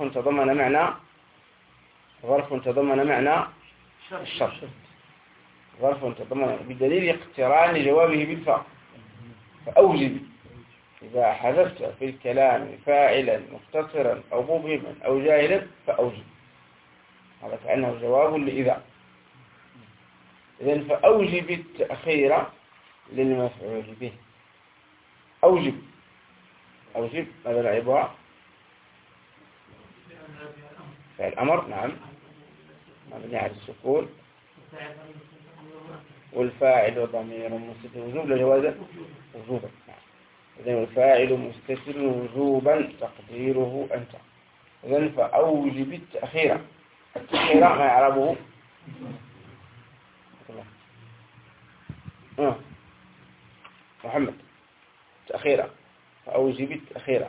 تضمن معنى الشرط ظرف تضمن بدليل اقتران جوابه بالفاء فأوجب إذا حذفت في الكلام فاعلا مختصرا أو مبهما أو جاهلا فأوجب هذا كأنه جواب لإذا. إذن فأوجب التأخير للمفعول به. أوجب ماذا نعيبها؟ فعل الأمر نعم مبني على السكون والفاعل ضمير مستتر وجوب لجوازا وجوبا نعم. إذن الفاعل مستتر وجوبا تقديره أنت. إذن فأوجب التأخير ما يعربه محمد تأخيرا فأوجب التأخيرا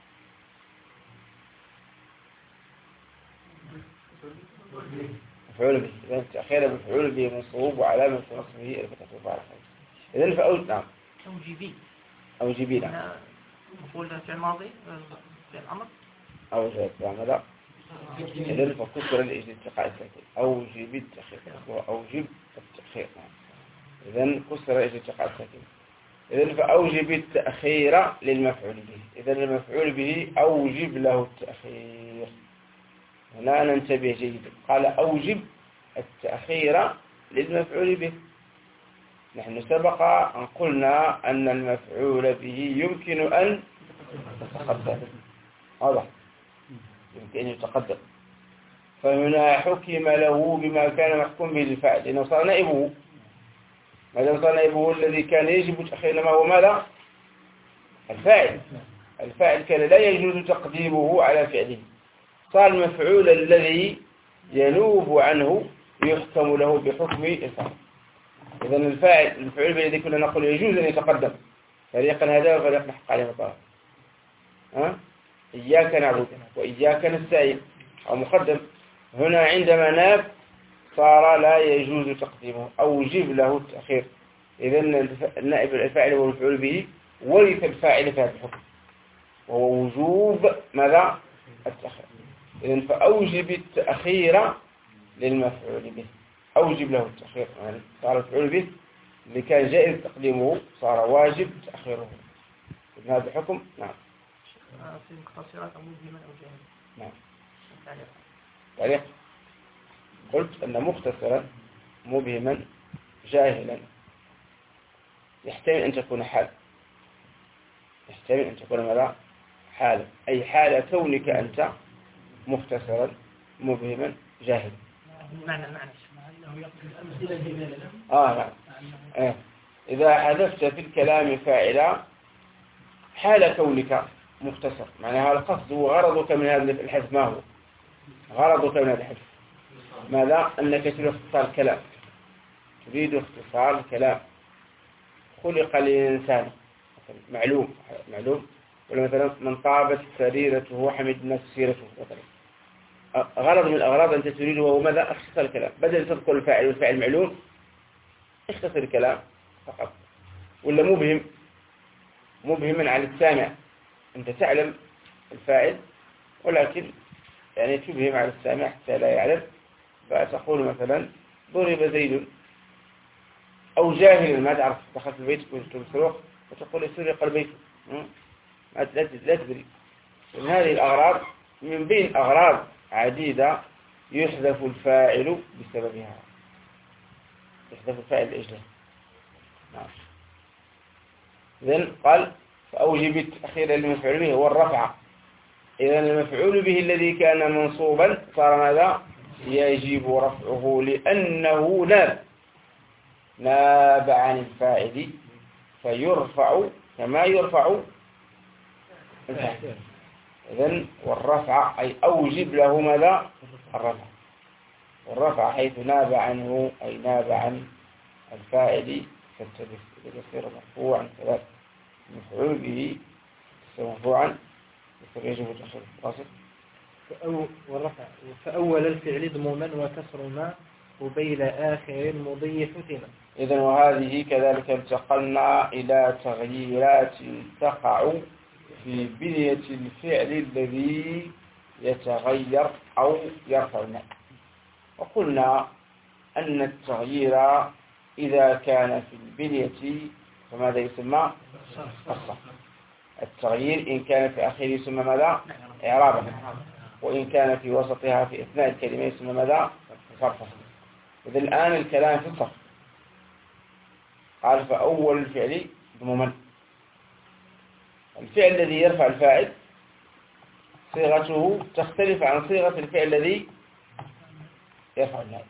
مفعول به. إذن التأخير مفعول به منصوب وعلامة نصبه الفتحة الظاهرة. إذن فأوجب نعم أوجبي نعم نقول فعل ماضي فعل أمر أوجب ماذا؟ إذن فكسر الاتقاء الساكن أوجب التأخير أوجب التأخير نعم. إذن كسر الاتقاء الساكن. إذن فأوجب التأخير للمفعول به. إذن المفعول به أوجب له التأخير. هنا ننتبه جيدا قال أوجب التأخير للمفعول به. نحن سبق أن قلنا أن المفعول به يمكن أن يتقدم واضح يمكن أن يتقدم فهنا حكم له بما كان محكوم به للفاعل لأنه صار نائبه. ماذا صار نائبه الذي كان يجب تأخير ما هو ماذا؟ الفاعل كان لا يجوز تقديمه على فعله صار المفعول الذي ينوب عنه يحكم له بحكم الفاعل. إذن المفعول الذي كنا نقول يجوز أن يتقدم فريقا هذا وفريقا حق عليه الطاعة إياك نعبد وإياك نستعين أو مقدم. هنا عندما ناب صار لا يجوز تقديمه أوجب له التأخير. إذن النائب الفاعل هو المفعول به ورث الفاعل في هذا الحكم وهو وجوب ماذا؟ التأخير. إذن فأوجب التأخير للمفعول به أوجب له التأخير يعني صار المفعول به اللي كان جائز تقديمه صار واجب تأخيره. إذن هذا الحكم نعم في مختصرات أو مبهما أو جاهلا نعم تعليق قلت أن مختصرا مبهما جاهلا يحتمل أن تكون حال يحتمل أن تكون ماذا؟ حالا أي حال كونك أنت مختصرا مبهما جاهلا المعنى نعم إذا حذفت في الكلام فاعلا حال كونك مختصر معناها القصد وغرضك من هذا الحذف ما هو؟ غرضك من هذا الحذف ماذا؟ أنك تريد اختصار الكلام تريد اختصار الكلام. خلق الإنسان معلوم ولا مثلا من طابت سريرته وحمد الناس سيرته مثلا غرض من الأغراض أنت تريده وهو ماذا؟ اختصار الكلام بدل تذكر الفاعل والفاعل معلوم اختصر الكلام فقط. ولا مبهما على السامع أنت تعلم الفاعل ولكن يعني تبهم على السامع حتى لا يعلم فتقول مثلا ضرب زيد أو جاهل ما تعرف دخلت البيت كنت بسروق وتقول سرق البيت لا تدري. من هذه الأغراض من بين أغراض عديدة يحذف الفاعل بسببها يحذف الفاعل لأجله. نعم. إذن قال فأوجب التأخير المفعول به هو الرفع. إذن المفعول به الذي كان منصوبا صار ماذا؟ يجب رفعه لأنه ناب عن الفاعل فيرفع كما يرفع الفاعل. إذن والرفع أي أوجب له ماذا؟ الرفع. والرفع حيث ناب عنه أي ناب عن الفاعل فالتبس يصير مرفوعا كذلك مفعول به يصير مرفوعا يصير يجب تأخير واصل. والرفع فأول الفعل ضموما وكسر ما قبيل آخر مضي ختما. إذن وهذه كذلك انتقلنا إلى تغييرات تقع في بنية الفعل الذي يتغير أو يرفع النائب. وقلنا أن التغيير إذا كان في البنية فماذا يسمى؟ الصرف. التغيير إن كان في آخره يسمى ماذا؟ إعرابا. وإن كان في وسطها في أثناء الكلمة يسمى ماذا؟ صرفا. إذا الآن الكلام في الصرف. قال فأول الفعل ضموما. الفعل الذي يرفع الفاعل صيغته تختلف عن صيغة الفعل الذي يرفع النائب.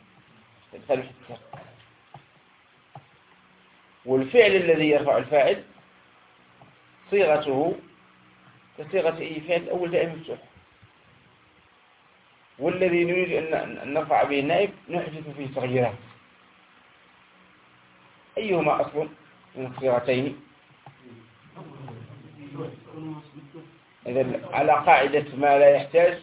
والفعل الذي يرفع الفاعل صيغته كصيغة أي فعل أول دائما مفتوح. والذي نريد أن نرفع به النائب نحدث فيه تغييرات. أيهما أصل من الصيغتين؟ إذن على قاعدة ما لا يحتاج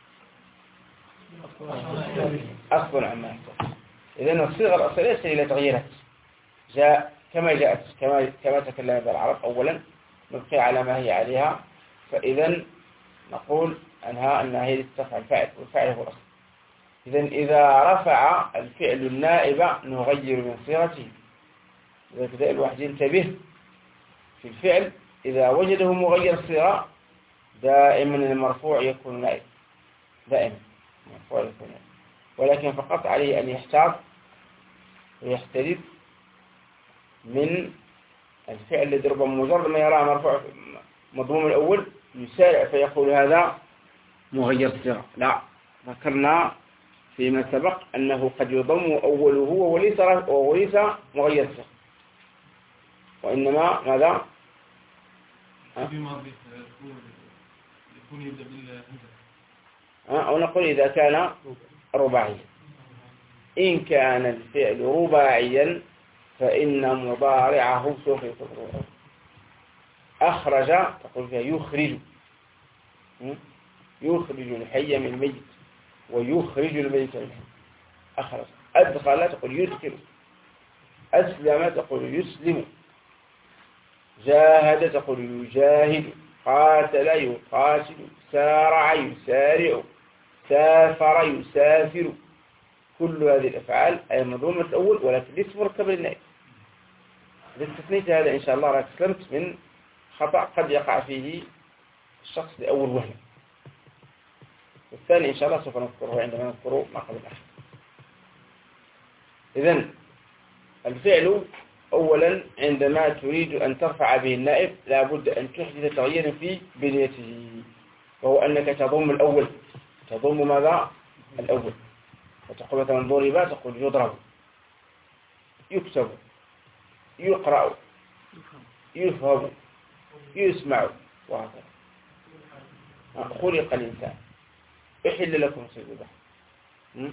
أصل عما يحتاج. إذن الصيغة الأصلية ليست إلى تغييرات جاء كما جاءت كما تكلم العرب أولا نبقي على ما هي عليها. فإذن نقول أنها هي ترفع الفاعل والفاعل هو الأصل. إذن إذا رفع الفعل النائب نغير من صيغته. إذا بدأ الواحد ينتبه في الفعل إذا وجده مغير الصيغة دائما المرفوع يكون نائب دائما المرفوع يكون نائب. ولكن فقط عليه أن يحتاط ويحترز من الفعل الذي ربما مجرد ما يراه مرفوع مضموم الأول يسارع فيقول هذا مغير الصيغة. لا، ذكرنا فيما سبق أنه قد يضم أوله وليس مغير الصيغة وإنما ماذا؟ أو نقول إذا كان رباعيا. إن كان الفعل رباعيا فإن مضارعه سوف يكون رباعيا. أخرج تقول فيها يخرج الحي من الميت ويخرج الميت من الحي. أخرج. أدخل تقول يدخل. أسلم تقول يسلم. جاهد تقول يجاهد. قاتل يقاتل. سارع يسارع. سافر يسافر. كل هذه الأفعال أي مضمومة الأول ولكن ليس مركبة للنائب. إذا استثنيت هذا إن شاء الله راك سلمت من خطأ قد يقع فيه الشخص لأول وهلة. والثاني إن شاء الله سوف نذكره عندما نذكره ما قبل الآخر. إذن الفعل أولا عندما تريد أن ترفع به النائب لابد أن تحدث تغيير في بنيته وهو أنك تضم الأول. تضم ماذا؟ الأول. فتقول مثلا ضرب تقول يضرب يكتب يقرأ يفهم يسمع وهكذا. خلق الإنسان. احل لكم صيد البحر.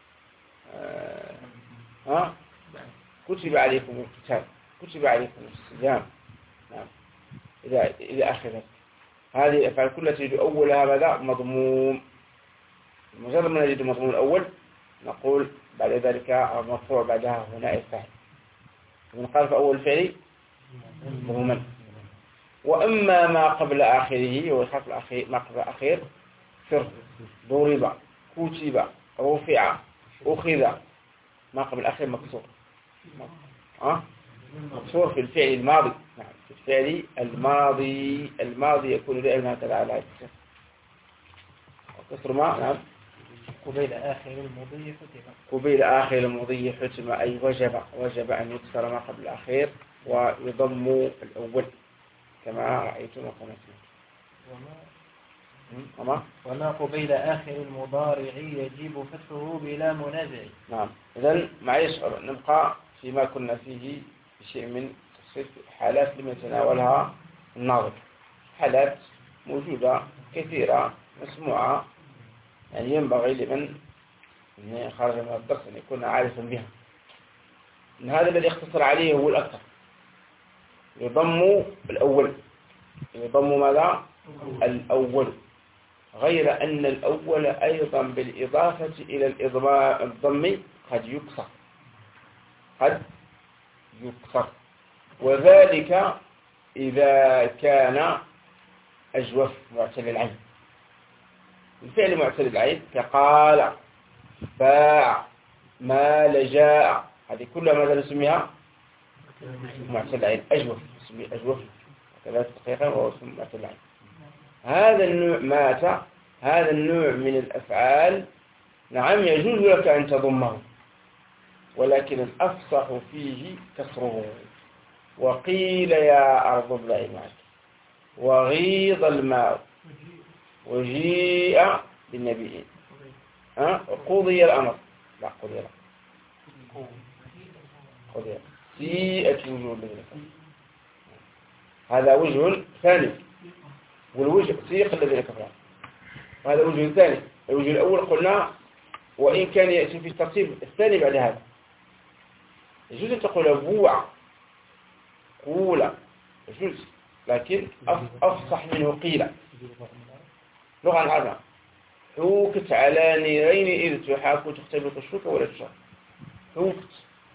كتب عليكم القتال. كتب عليكم الصيام. نعم. إلى آخره. هذه الأفعال كلها تجد أولها ماذا؟ مضموم. مجرد ما نجد المضمون الأول نقول بعد ذلك المرفوع بعدها هنا الفاعل. من قال فأول فعل مضموما. وأما ما قبل آخره هو الحرف الأخير ما قبل الأخير صرف ضرب كتب رفع أخذ. ما قبل الأخير مكسور. مكسور في الفعل الماضي. نعم في الفعل الماضي يكون دائما هكذا على الكسر. وكسر ما نعم قبيل آخر المضي ختم. قبيل آخر المضي حتم، أي وجب أن يكسر ما قبل الأخير ويضم الأول كما رأيتم وكما سمعتم. وما قبيل آخر المضارع يجب فتحه بلا منازع. نعم. إذن معلش نبقى فيما كنا فيه بشيء من حالات لم يتناولها الناظر، حالات موجودة كثيرة مسموعة، يعني ينبغي لمن خرج من الدرس أن يكون عارفا بها. إن هذا الذي اختصر عليه هو الأكثر. يضم الأول، يضم ماذا؟ الأول، غير أن الأول أيضا بالإضافة إلى الضم قد يكسر، وذلك إذا كان أجوف معتل العين. الفعل معتل العين كقال، باع، مال، جاء، هذه كلها ماذا نسميها؟ معتل العين، أجوف، نسميه أجوف 3 دقيقة وهو اسمه معتل العين. هذا النوع مات، هذا النوع من الأفعال نعم يجوز لك أن تضمه، ولكن الأفصح فيه كسره. وقيل يا أرض ابلعي معك، وغيض الماء، وجيء بالنبيين، قضي الأمر، لا قضي سيئة وجوه الذين كفروا، هذا وجه ثاني، والوجه سيق الذين كفروا، وهذا وجه ثاني. الوجه الأول قلنا وإن كان يأتي في الترتيب الثاني بعد هذا. يجوز أن تقول بوع، قول، يجوز، لكن أفصح منه قيل لغة العرب. حوكت على نيرين إذ تحاك تختبط الشوك ولا تشاك. حوكت.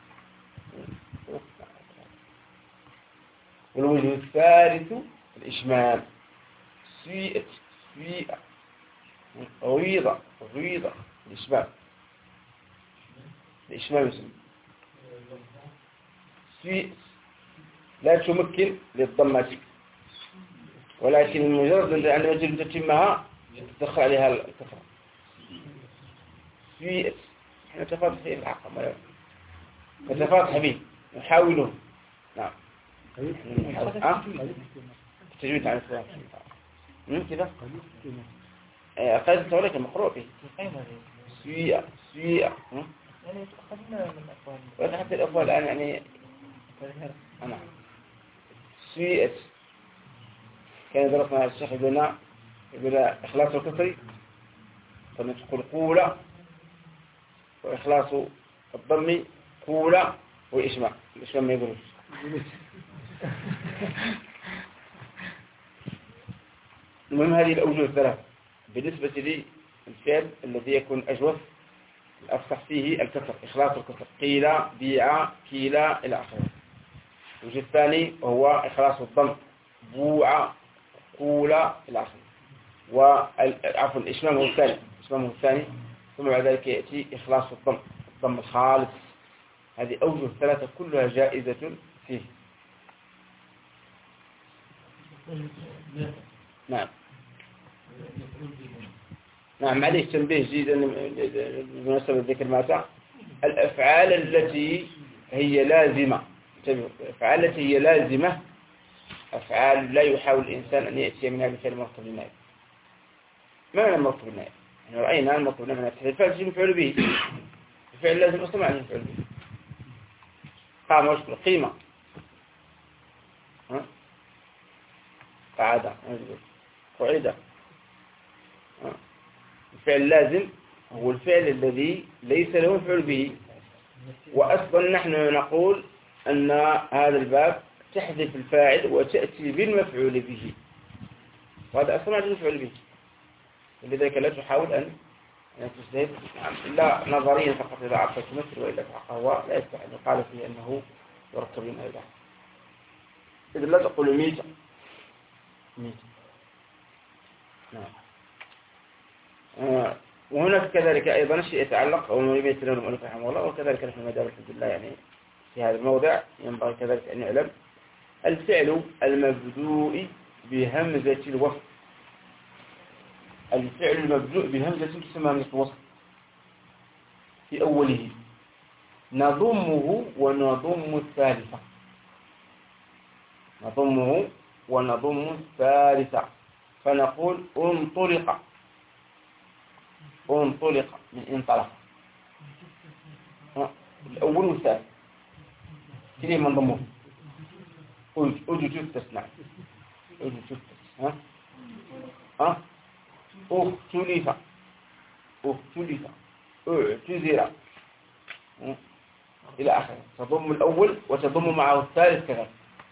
والوجه الثالث الإشمام، سويئة، غيضة، الإشمام يسمى سويئة، لا تمكن للضمة، ولكن مجرد عندما تتمها تدخل عليها الكفرة. سويئة، احنا تفاضح فيه العقل، فتفاضح به نحاولون. نعم. تجويد عن الصلاة كذا قد تولك مقروء به سويئة يعني أخذنا من الأقوال، ولا حتى الأقوال الآن يعني أنا سويئة. كان درسنا الشيخ يقول إخلاص الكسر فنتقول قولة، وإخلاص الضم قولة، وإشماع الإشماع ما يقولوش. المهم هذه الأوجه الثلاث بالنسبة لي. الفعل الذي يكون أجوف الأفصح فيه الكسر، إخلاص الكسر، قيل، بيع، كيلا إلى آخره. الوجه الثاني هو إخلاص الضم، بوع، قول إلى آخره. وعفوا الإشمام هو الثاني، ثم بعد ذلك يأتي إخلاص الضم الخالص. هذه أوجه ثلاثة كلها جائزة فيه. نعم معليش تنبيه جيدا بمناسبة ذكر ما الأفعال التي هي لازمة، الأفعال التي هي لازمة أفعال لا يحاول الإنسان أن يأتي منها بفعل مرتب النائب. ما معنى مرتب النائب؟ احنا رأينا المرتب النائب الفعل شيء مفعول به، الفعل لازم أصلا معنى مفعول به. قام وشكل قيمة، قعدة، قعدة. الفعل اللازم هو الفعل الذي ليس له مفعول به. وأصلا نحن نقول أن هذا الباب تحذف الفاعل وتأتي بالمفعول به، وهذا أصلا ما مفعول به. لذلك لا تحاول أن تجتهد إلا نظريا فقط إذا عرفت تمثل، وإلا فهو لا يستطيع أن يقال فيه أنه يركب من أيضا. إذا لا تقول ميتة. نعم. وهناك كذلك أيضا شيء يتعلق أو يميت له المؤلف رحمه الله، وكذلك في المدار الحمد لله يعني في هذا الموضع ينبغي كذلك أن يعلم الفعل المبدوء بهمزة الوصل. الفعل المبدوء بهمزة تسمى همزة الوصل. في أوله نضمه ونضم الثالثة، نضمه ونضم الثالثة، فنقول انطلق، انطلق من انطلق، الأول والثالث كلي من ضمه أجتث، نعم أجتث، اختلف، اختلف، اعتذر إلى آخره. تضم الأول وتضم معه الثالث كذلك.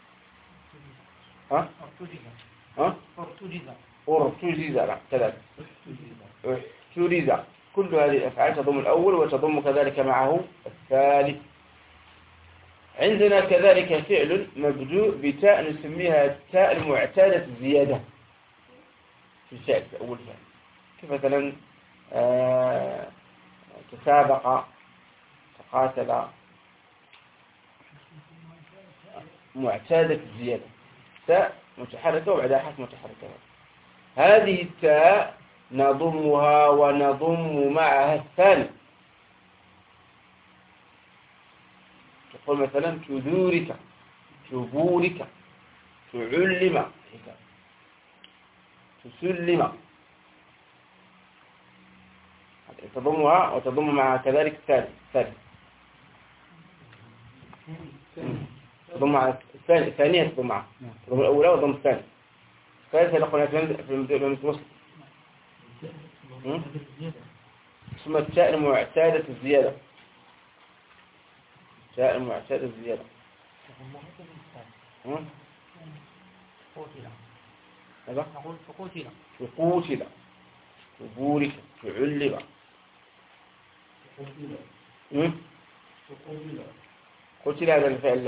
ارتجز كذلك، احترز، كل هذه الأفعال تضم الأول وتضم كذلك معه الثالث. عندنا كذلك فعل مبدوء بتاء نسميها التاء المعتادة الزيادة في الفعل، في أول فعل، كيف مثلا تسابق، تقاتل، معتادة الزيادة، تاء متحركة وبعدها حرف متحركة. هذه التاء نضمها ونضم معها الثاني. تقول مثلا تذورك، تبورك، تعلم، تسلم، تضمها وتضم معها كذلك الثاني، تضم معها الثانية، تضم معها، تضم الأولى وتضم الثانية. الثالثة نقولها في المتوسط ثم التاء المعتادة الزيادة، التاء المعتادة الزيادة. نقول فقوتل، فقوتل، تبورك، تعلم، قتل. هذا الفعل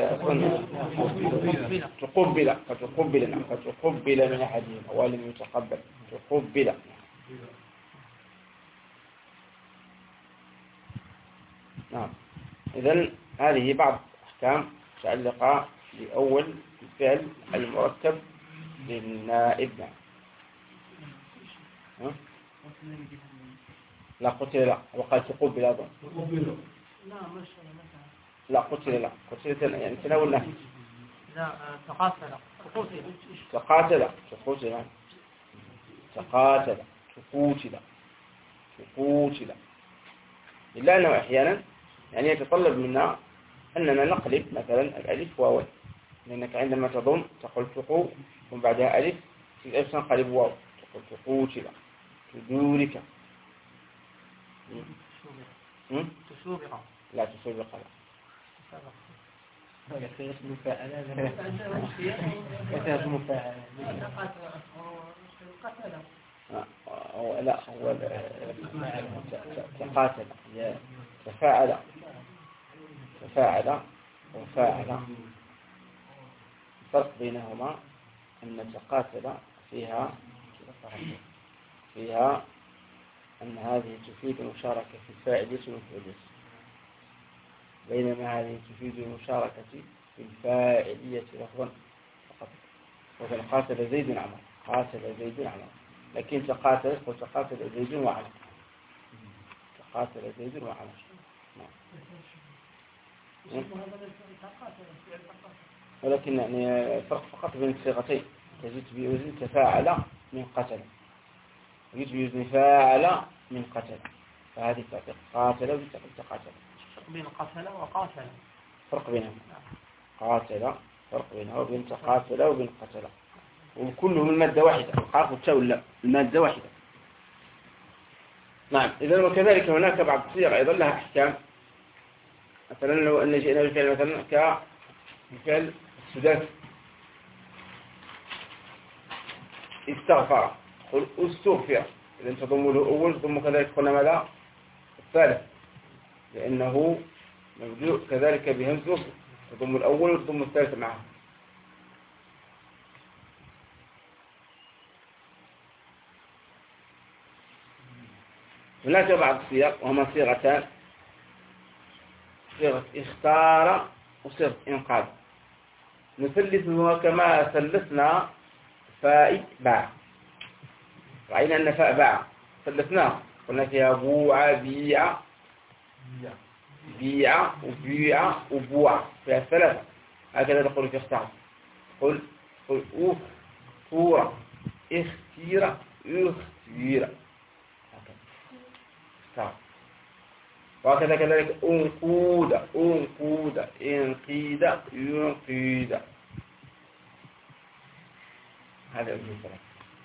تقبل، فتقبل، نعم، فتقبل من أحدهم ولم يتقبل، تقبل. نعم. إذن هذه بعض أحكام متعلقة بأول الفعل المركب للنائب. لا قتل، لا، وقال تقبل أيضا. لا قتل، لا قتل يعني تناولنا. لا تقاتل، تقاتل، تقاتل، تقاتل، تقاتل، تقاتل. إلا أنه أحيانا يعني يتطلب منا أننا نقلب مثلا الألف واو، لأنك عندما تضم تقول تقو ومن بعدها ألف، في الألف تنقلب واو، تقول تقاتل، تدورك، تسوبق، لا تسوبق، لا اسم فاعل، اسم فاعل. لا هو تقاتل، تفاعل، تفاعل وفاعل. الفرق بينهما أن تقاتل فيها أن هذه تفيد المشاركة في الفاعل والمفعول، بينما هذه تفيد المشاركة في الفاعلية لفظا فقط. مثلا قاتل زيد عمر، قاتل زيد عمر، لكن تقاتل زيد وعمر، تقاتل زيد وعمر. ولكن يعني فرق فقط بين الصيغتين، تجد بوزن تفاعل من قتل، ويجب بوزن فاعل من قتل، فهذه تعطيك قاتل وتقاتل. بين قتل وقاتل فرق بينهم، قاتل فرق بينها وبين تقاتل وبين قتل، وكلهم المادة واحدة، القاف والتاء المادة واحدة. نعم. إذا وكذلك هناك بعض الصيغ أيضا لها أحكام. مثلا لو أن جئنا بفعل مثلا كمثال السداسي، استغفر، قل استغفر، إذا تضم له أول تضم كذلك قلنا ماذا؟ الثالث، لأنه مبدوء كذلك بهمز وصل، تضم الأول وتضم الثالث معه. هناك بعض الصيغ وهما صيغتان، صيغة اختار وصيغة انقاذ. نثلثها كما ثلثنا فاء باع، رأينا أن فاء باع ثلثناه، قلنا فيها بوع بيع بيع وبيع وبوع فيها ثلاثة. هكذا نقول في اختار. قل أوف طورة اختيرة اختيرة هكذا اختار. وهكذا كذلك أنقودة أنقودة إنقيدة ينقيدة. هذا وجه الثلاثة.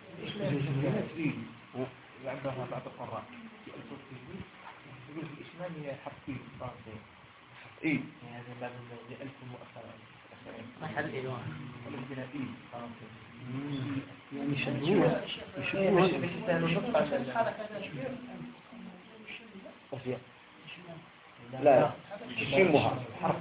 عندها بعض القراء يقول الإشمال هي حرفين فرنسي إيه هذا بعد الألف المؤخرة محل إلوان والابتداء فرنسي يعني يشبهوها لا شمها حرف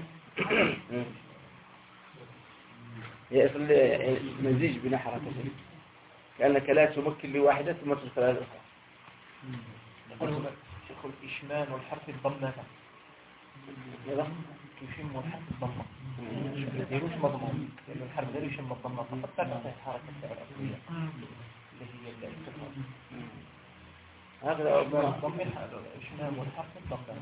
هي أصل مزيج بين حركتين كأنك لا تمكن لواحدة ثم تدخل على الأخرى. يقول الإشمال والحرف الضمة يشم الحرف الضمة يديروش مضمون لأن الحرف لا يشم الضمة فقط تنتهي حركة الفعل الأصلية اللي هي الكسر. هذا الضم الإشمال والحرف الضمة.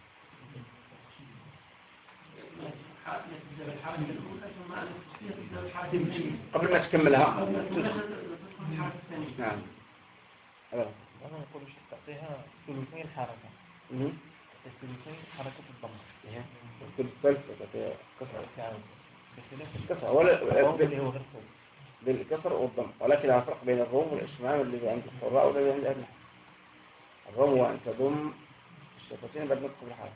قبل ما تكملها نعم أنا أقول شو تعطيها ثلثين حركة الثلثين حركة الضمة كل ثلث كسر بخلاف ولا اللي هو غير فوق بالكسر والضم ولكن لا فرق بين الروم والإشمام اللي عند القراء والذي عند أهل النحو. الروم هو أن تضم الشفتين بعد نطق بالحرف.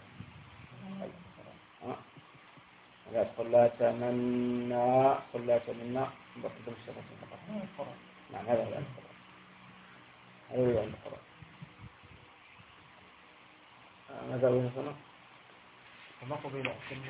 لا تقول لا تمنى قل لا تمنى بس تضم الشفتين فقط. نعم هذا هو القراء. هذا هو القراء. ماذا هو هنا؟ وما قبل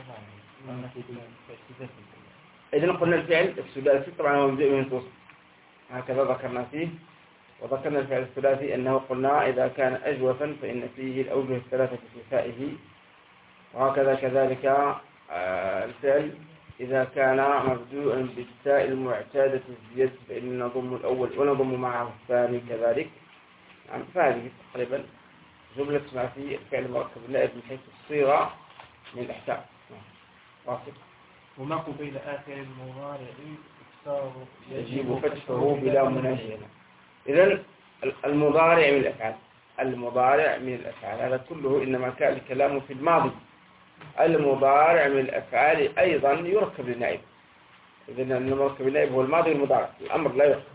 إذن قلنا الفعل الثلاثي طبعا هو مجزء من توصف هكذا ذكرنا فيه. وذكرنا الفعل الثلاثي أنه قلنا إذا كان أجوفا فإن فيه الأوجه الثلاثة في فائه. وهكذا كذلك الفعل إذا كان مبدوءا بالتاء المعتادة الزيادة فإن نضم الأول ونضم معه الثاني كذلك. يعني فهذه تقريبا جملة ما في الفعل المركب النائب من حيث الصيغة من الأحكام. واصل. وما قبيل آخر المضارع إكثار يجب فتحه بلا مناهية. إذن المضارع من الأفعال المضارع من الأفعال هذا كله إنما كان الكلام في الماضي. المضارع من الأفعال أيضا يركب للنائب. إذن المركب للنائب هو الماضي والمضارع. الأمر لا يركب.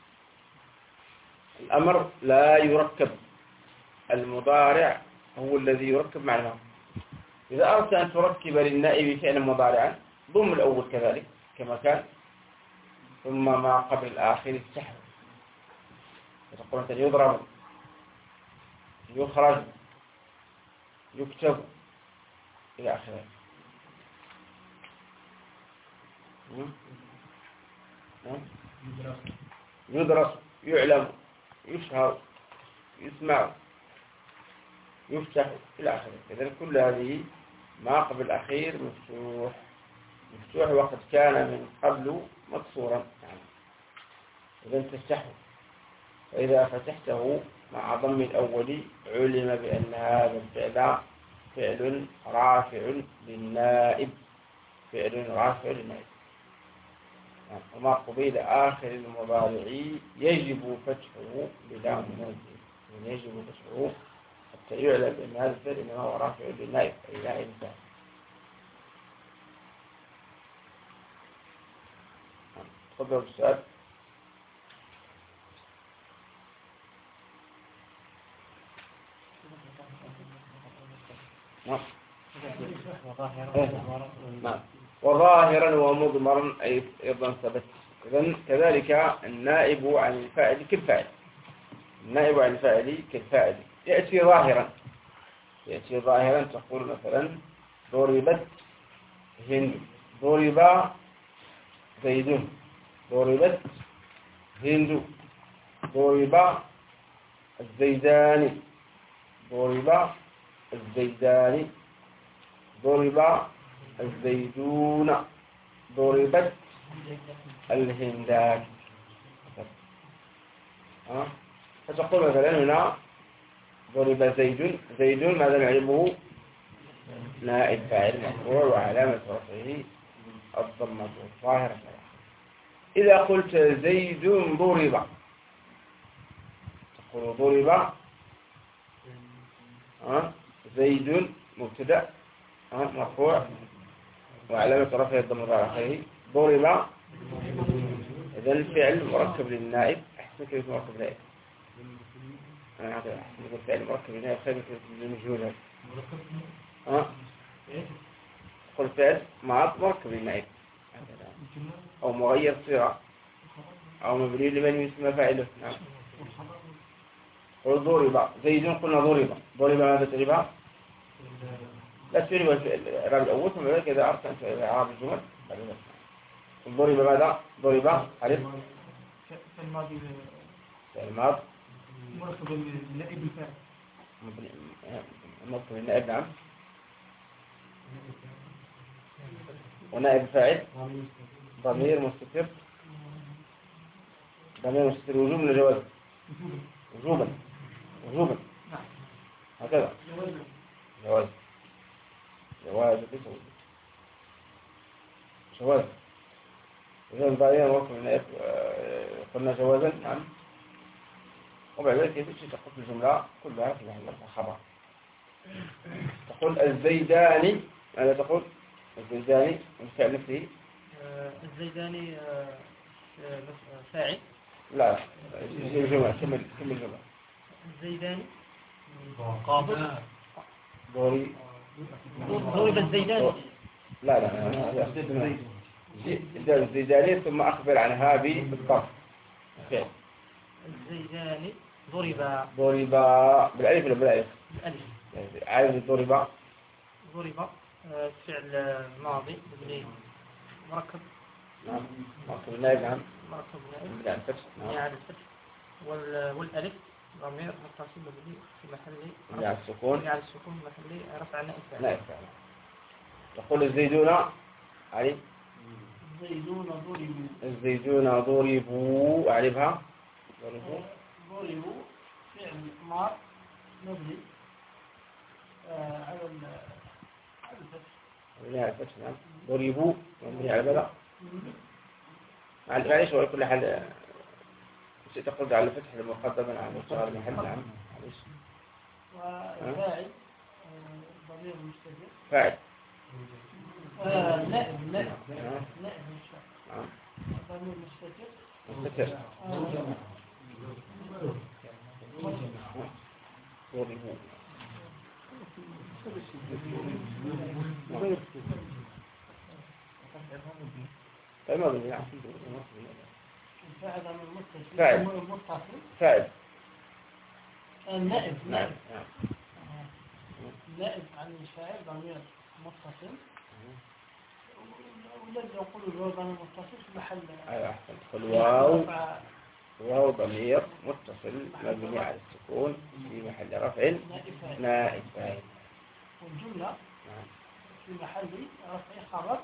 الأمر لا يركب. المضارع هو الذي يركب مع الماضي. إذا أردت أن تركب للنائب فعلا مضارعا ضم الأول كذلك كما كان ثم ما قبل الآخر السحب. تقول أنت يضرب يخرج يكتب إلى آخره. يدرس يعلم يشهر يسمع يفتح إلى آخره. إذن كل هذه ما قبل الأخير مفتوح وقد كان من قبل مكسورا يعني. إذن تفتحه فإذا فتحته مع ضم الأول علم بأن هذا الفعل فعل رافع للنائب فعل رافع للنائب. وما قبيل آخر المضارع يجب فتحه بلا منازل. يجب فتحه حتى يعلم بأن هذا الفعل إنما هو رافع للنائب أي نائب فاعل. تفضل بالسؤال. نعم. وظاهرا ومضمرا أيضا ثبت. إذن كذلك النائب عن الفاعل كالفاعل. النائب عن الفاعل كالفاعل يأتي ظاهرا تقول مثلا ضربت هند ضرب زيد ضربت هند ضرب الزيدان ضرب الزيدان ضرب الزيدون ضربت الهندان. فتقول مثلا هنا ضرب زيد ماذا نعلمه نائب فاعل مرفوع وعلامة رفعه الضمة الظاهرة. إذا قلت زيد ضرب، تقول ضرب زيد مبتدأ مرفوع وعلامة رفعه الضمة الظاهرة. ضرب إذا الفعل مركب للنائب. أحسن كلمة مركب للنائب. أنا أحسن يقول فعل مركب للنائب خير من كلمة المجهول. قل فعل مركب للنائب أو مغير صيغة أو مبني لمن يسمى فاعله. نعم. قل ضرب زيد، قلنا ضرب. ضرب ماذا تضرب؟ لا تفعل الرابع الأول ثم ذلك إذا أردت إلى إعراب الجمل. ضرب ماذا؟ ضرب حرف الماضي الماضي مركب النائب الفاعل مركب النائب. نعم. ونائب فاعل ضمير مستتر. ضمير مستتر وجوب ولا جواز؟ وجوبا. وجوبا هكذا. جواز. جواز ليس وجوب. جواز. إذا ضمير مركب النائب قلنا جوازا. نعم. وبعد ذلك يجب تقول الجملة كلها في محل الخبر. تقول الزيداني. ماذا تقول؟ الزيداني الفعل نفسه. الزيداني فاعل. لا الجملة كمل الجملة. الزيداني ضرب الزيداني. لا الزيداني ثم أخبر عنها بالضبط. الزيداني ضرب بالألف ولا بالألف؟ بالألف. عايز ضرب فعل ماضي مبني مركب. نعم. مركب النائب. نعم. مركب مبني على الفتح. مبني على الفتح. والألف ضمير متصل مبني في محل مبني على السكون. مبني على السكون محل رفع نائب فاعل. تقول الزيدون علي. الزيدون ضربوا. أعرفها. ضربوا فعل ماض مبني على الفتح. مبني على الفتح. نعم. ضربوا مبني على بدأ. معلش هو كل حال تقول على الفتح المقدم على مستوى المحل. نعم. معلش. وفاعل ضمير مستتر. فاعل نائب ضمير مستتر. ضربوا. فاعل النائب. نعم. نائب عن الفاعل ضمير متصل. والذي يقول الواو ضمير متصل في محل. أحسن. الواو ضمير متصل مبني على السكون في محل رفع نائب فاعل. والجملة في محل رفع خبر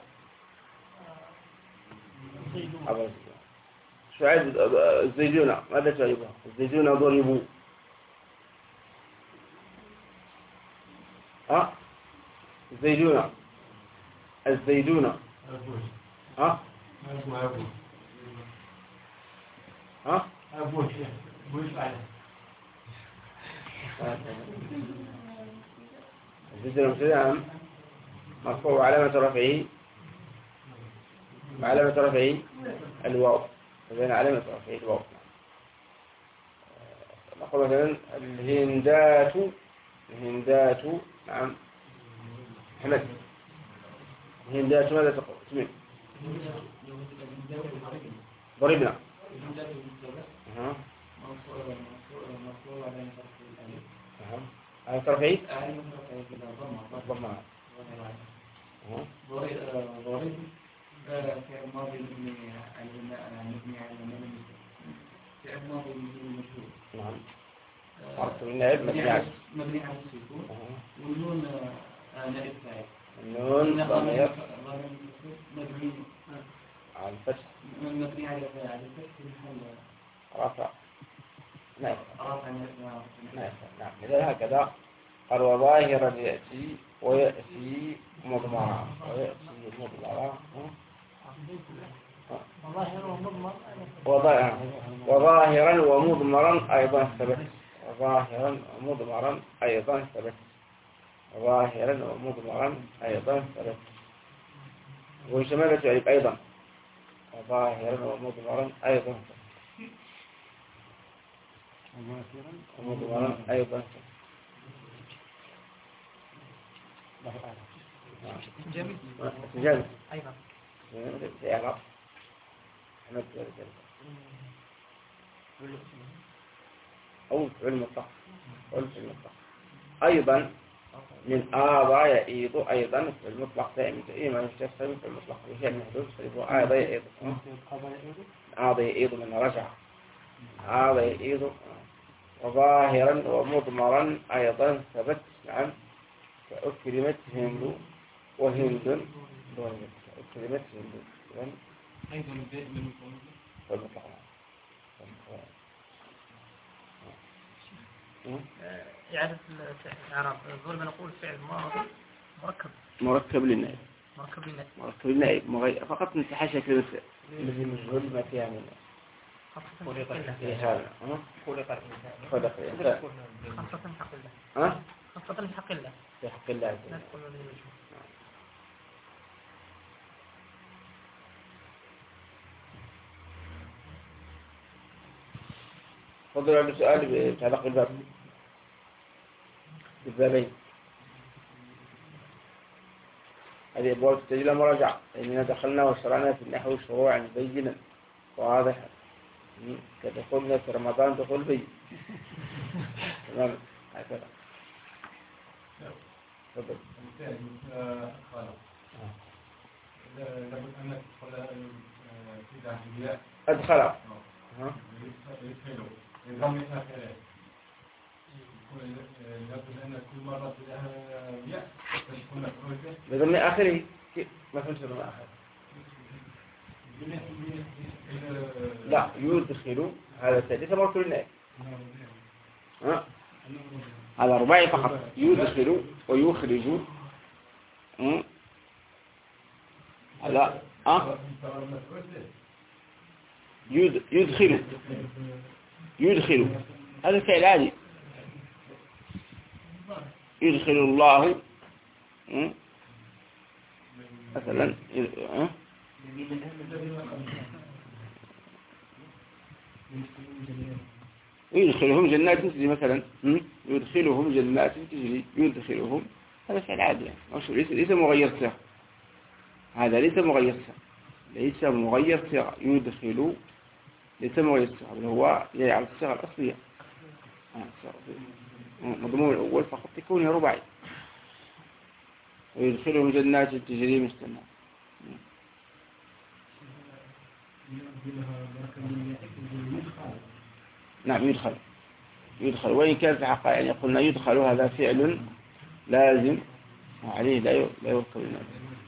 الزيدون. شو عايز الزيدون؟ ماذا تعيبها؟ الزيدون ضربوا. الزيدون الزيدون مبتدأ مرفوع وعلامة رفعه الواو. فبين علامة رفعه الواو. نقول مثلا الهندات. نعم. حمد. الهندات ماذا تقول؟ اسمين. ضربنا. على رفعه ضمها. ضرب فعل ماضي مبني على فعل ماضي مشهور. نعم. حرف النائب مبني على السكون. والنون نائب فاعل. النون ضمير مبني على الفتح. مبني على الفتح في محل رفع. نعم. رفع. نعم. إذا هكذا قال وظاهرا يأتي ويأتي مضمرا وظاهرا ومضمرا أيضا ثبت وظاهرا ومضمرا أيضا ثبت ظاهرا ومضمرا أيضا ثبت وشمالة تعرف أيضا ظاهرا ومضمرا أيضا ومضمرا أيضا جميل أيضا إعراب أو فعل مطلق أيضا من آضى يئيض أيضا في المطلق دائما إيمان يستخدم في المطلق وهي المحدود فهو آضى يئيض آضى يئيض من رجع آضى يئيض وظاهرا ومضمرا أيضا ثبت نعم فأكرمت هند وهند أكرمت هند أيضا من والمطلق إعادة الإعراب ظل نقول فعل ماضي مركب للنائب مركب للنائب مغير فقط نتحاشى كلمة الذي مجهول ما فيها من خاصة في حق الله في حق الله لا تقول له مجهول تفضل عنده سؤال بتعلق الباب بالبابين هذه أبواب تسجيل مراجعة إننا دخلنا وشرعنا في النحو شروعا بينا واضحا كدخولنا في رمضان دخول بين تمام هكذا تفضل لابد أن تدخل في داخلية أدخل يدخلوا نظام آخره لابد أن كل مرة تدخل تكون خروجه بضمن آخره ما فهمت بضمن آخره لا يدخل هذا ثالث مرة النائب هذا رباعي فقط يدخل ويخرج هذا يدخل هذا فعل عادي يدخل الله مثلا يدخلهم جنات تجري مثلا يدخلهم جنات تجري يدخلهم هذا فعل عادي ليس مغير صيغة هذا ليس مغير صيغة يدخل ليس مغير صيغة بل هو جاي على الصيغة الأصلية مضمون الأول فقط يكون رباعي ويدخلهم جنات تجري من السماء نعم يدخل وإن كان في حقا يعني قلنا يدخل هذا فعل لازم عليه لا يركب الناس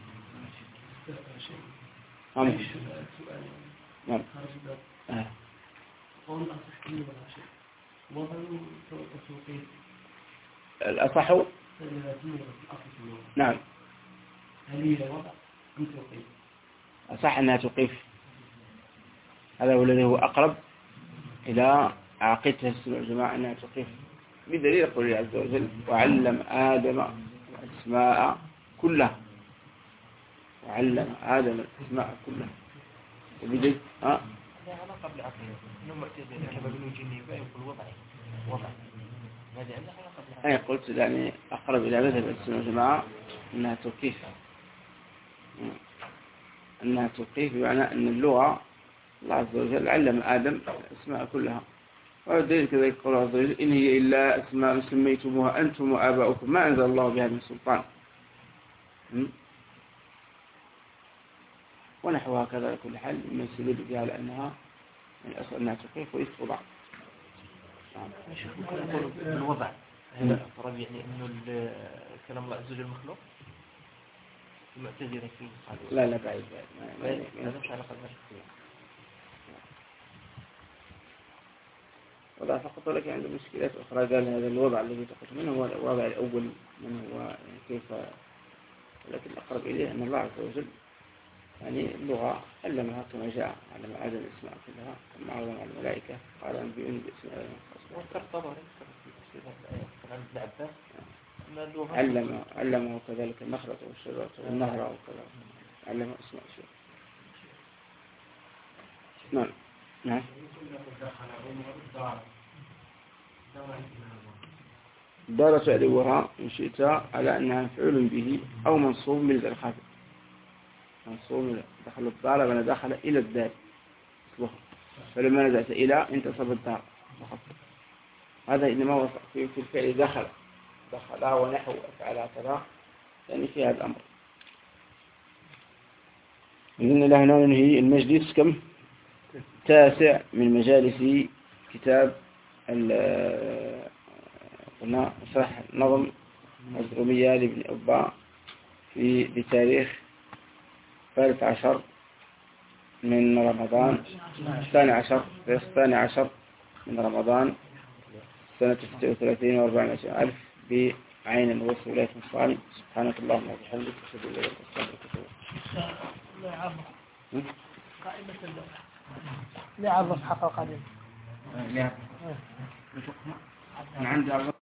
نعم الأصح نعم أصح أنها توقيف هذا هو الذي هو أقرب إلى عقيدة السنة والجماعة أنها توقيف بدليل قوله عز وجل وعلم آدم الأسماء كلها وبدليل علاقة بالعقيدة إنه معتزلة كما بنو الجني يقول وضع هذه عندها علاقة بالعقيدة أنا قلت يعني أقرب إلى مذهب السنة والجماعة أنها توقيف بمعنى أن اللغة الله عز وجل علم آدم الأسماء كلها ودليل كذلك قول عز وجل إن هي إلا أسماء سميتموها أنتم وآباؤكم ما أنزل الله بها من سلطان ونحو هكذا لكل حال من يستدل بها لأنها من الأصل أنها توقيف ويسقط بعض الوضع هذا اعتراض يعني إنه كلام الله عز وجل مخلوق المعتزلة فيه لا بعيد هذا مش علاقة بالشخصية وضع فقط، ولكن عنده مشكلات أخرى. قال هذا الوضع الذي تقول منه هو الوضع الأول، من هو يعني كيف، ولكن الأقرب إليه أن الله عز وجل يعني اللغة علمها كما جاء، علم آدم الأسماء كلها ثم عرضهم على الملائكة قال أنبئوني بأسماء وذكر طبعا في تفسير الآية عن ابن عباس أن اللغة علمه كذلك النخلة والشجرة والنهر وكذا، علمه أسماء شيء. نعم. دار تعلوها إن شئت على أنها مفعول به أو منصوب من الخافض، منصوب دخل الدار بنا دخل إلى الدار أصلها، فلما نزلت إلى انتصب الدار فقط. هذا إنما هو في الفعل دخل ونحو أفعل كذا، يعني في هذا الأمر. إذن الله هنا ننهي المجلس كم 9 من مجالس كتاب قلنا شرح نظم الرومية لابن أبا بتاريخ 13 من رمضان 12 من رمضان سنة 36 و400 ألف بعين الوصف ولاية مصران. سبحانك اللهم وبحمدك أشهد أن لا إله إلا أنت أستغفرك. قائمة الدولة لعرض حق القديم. عند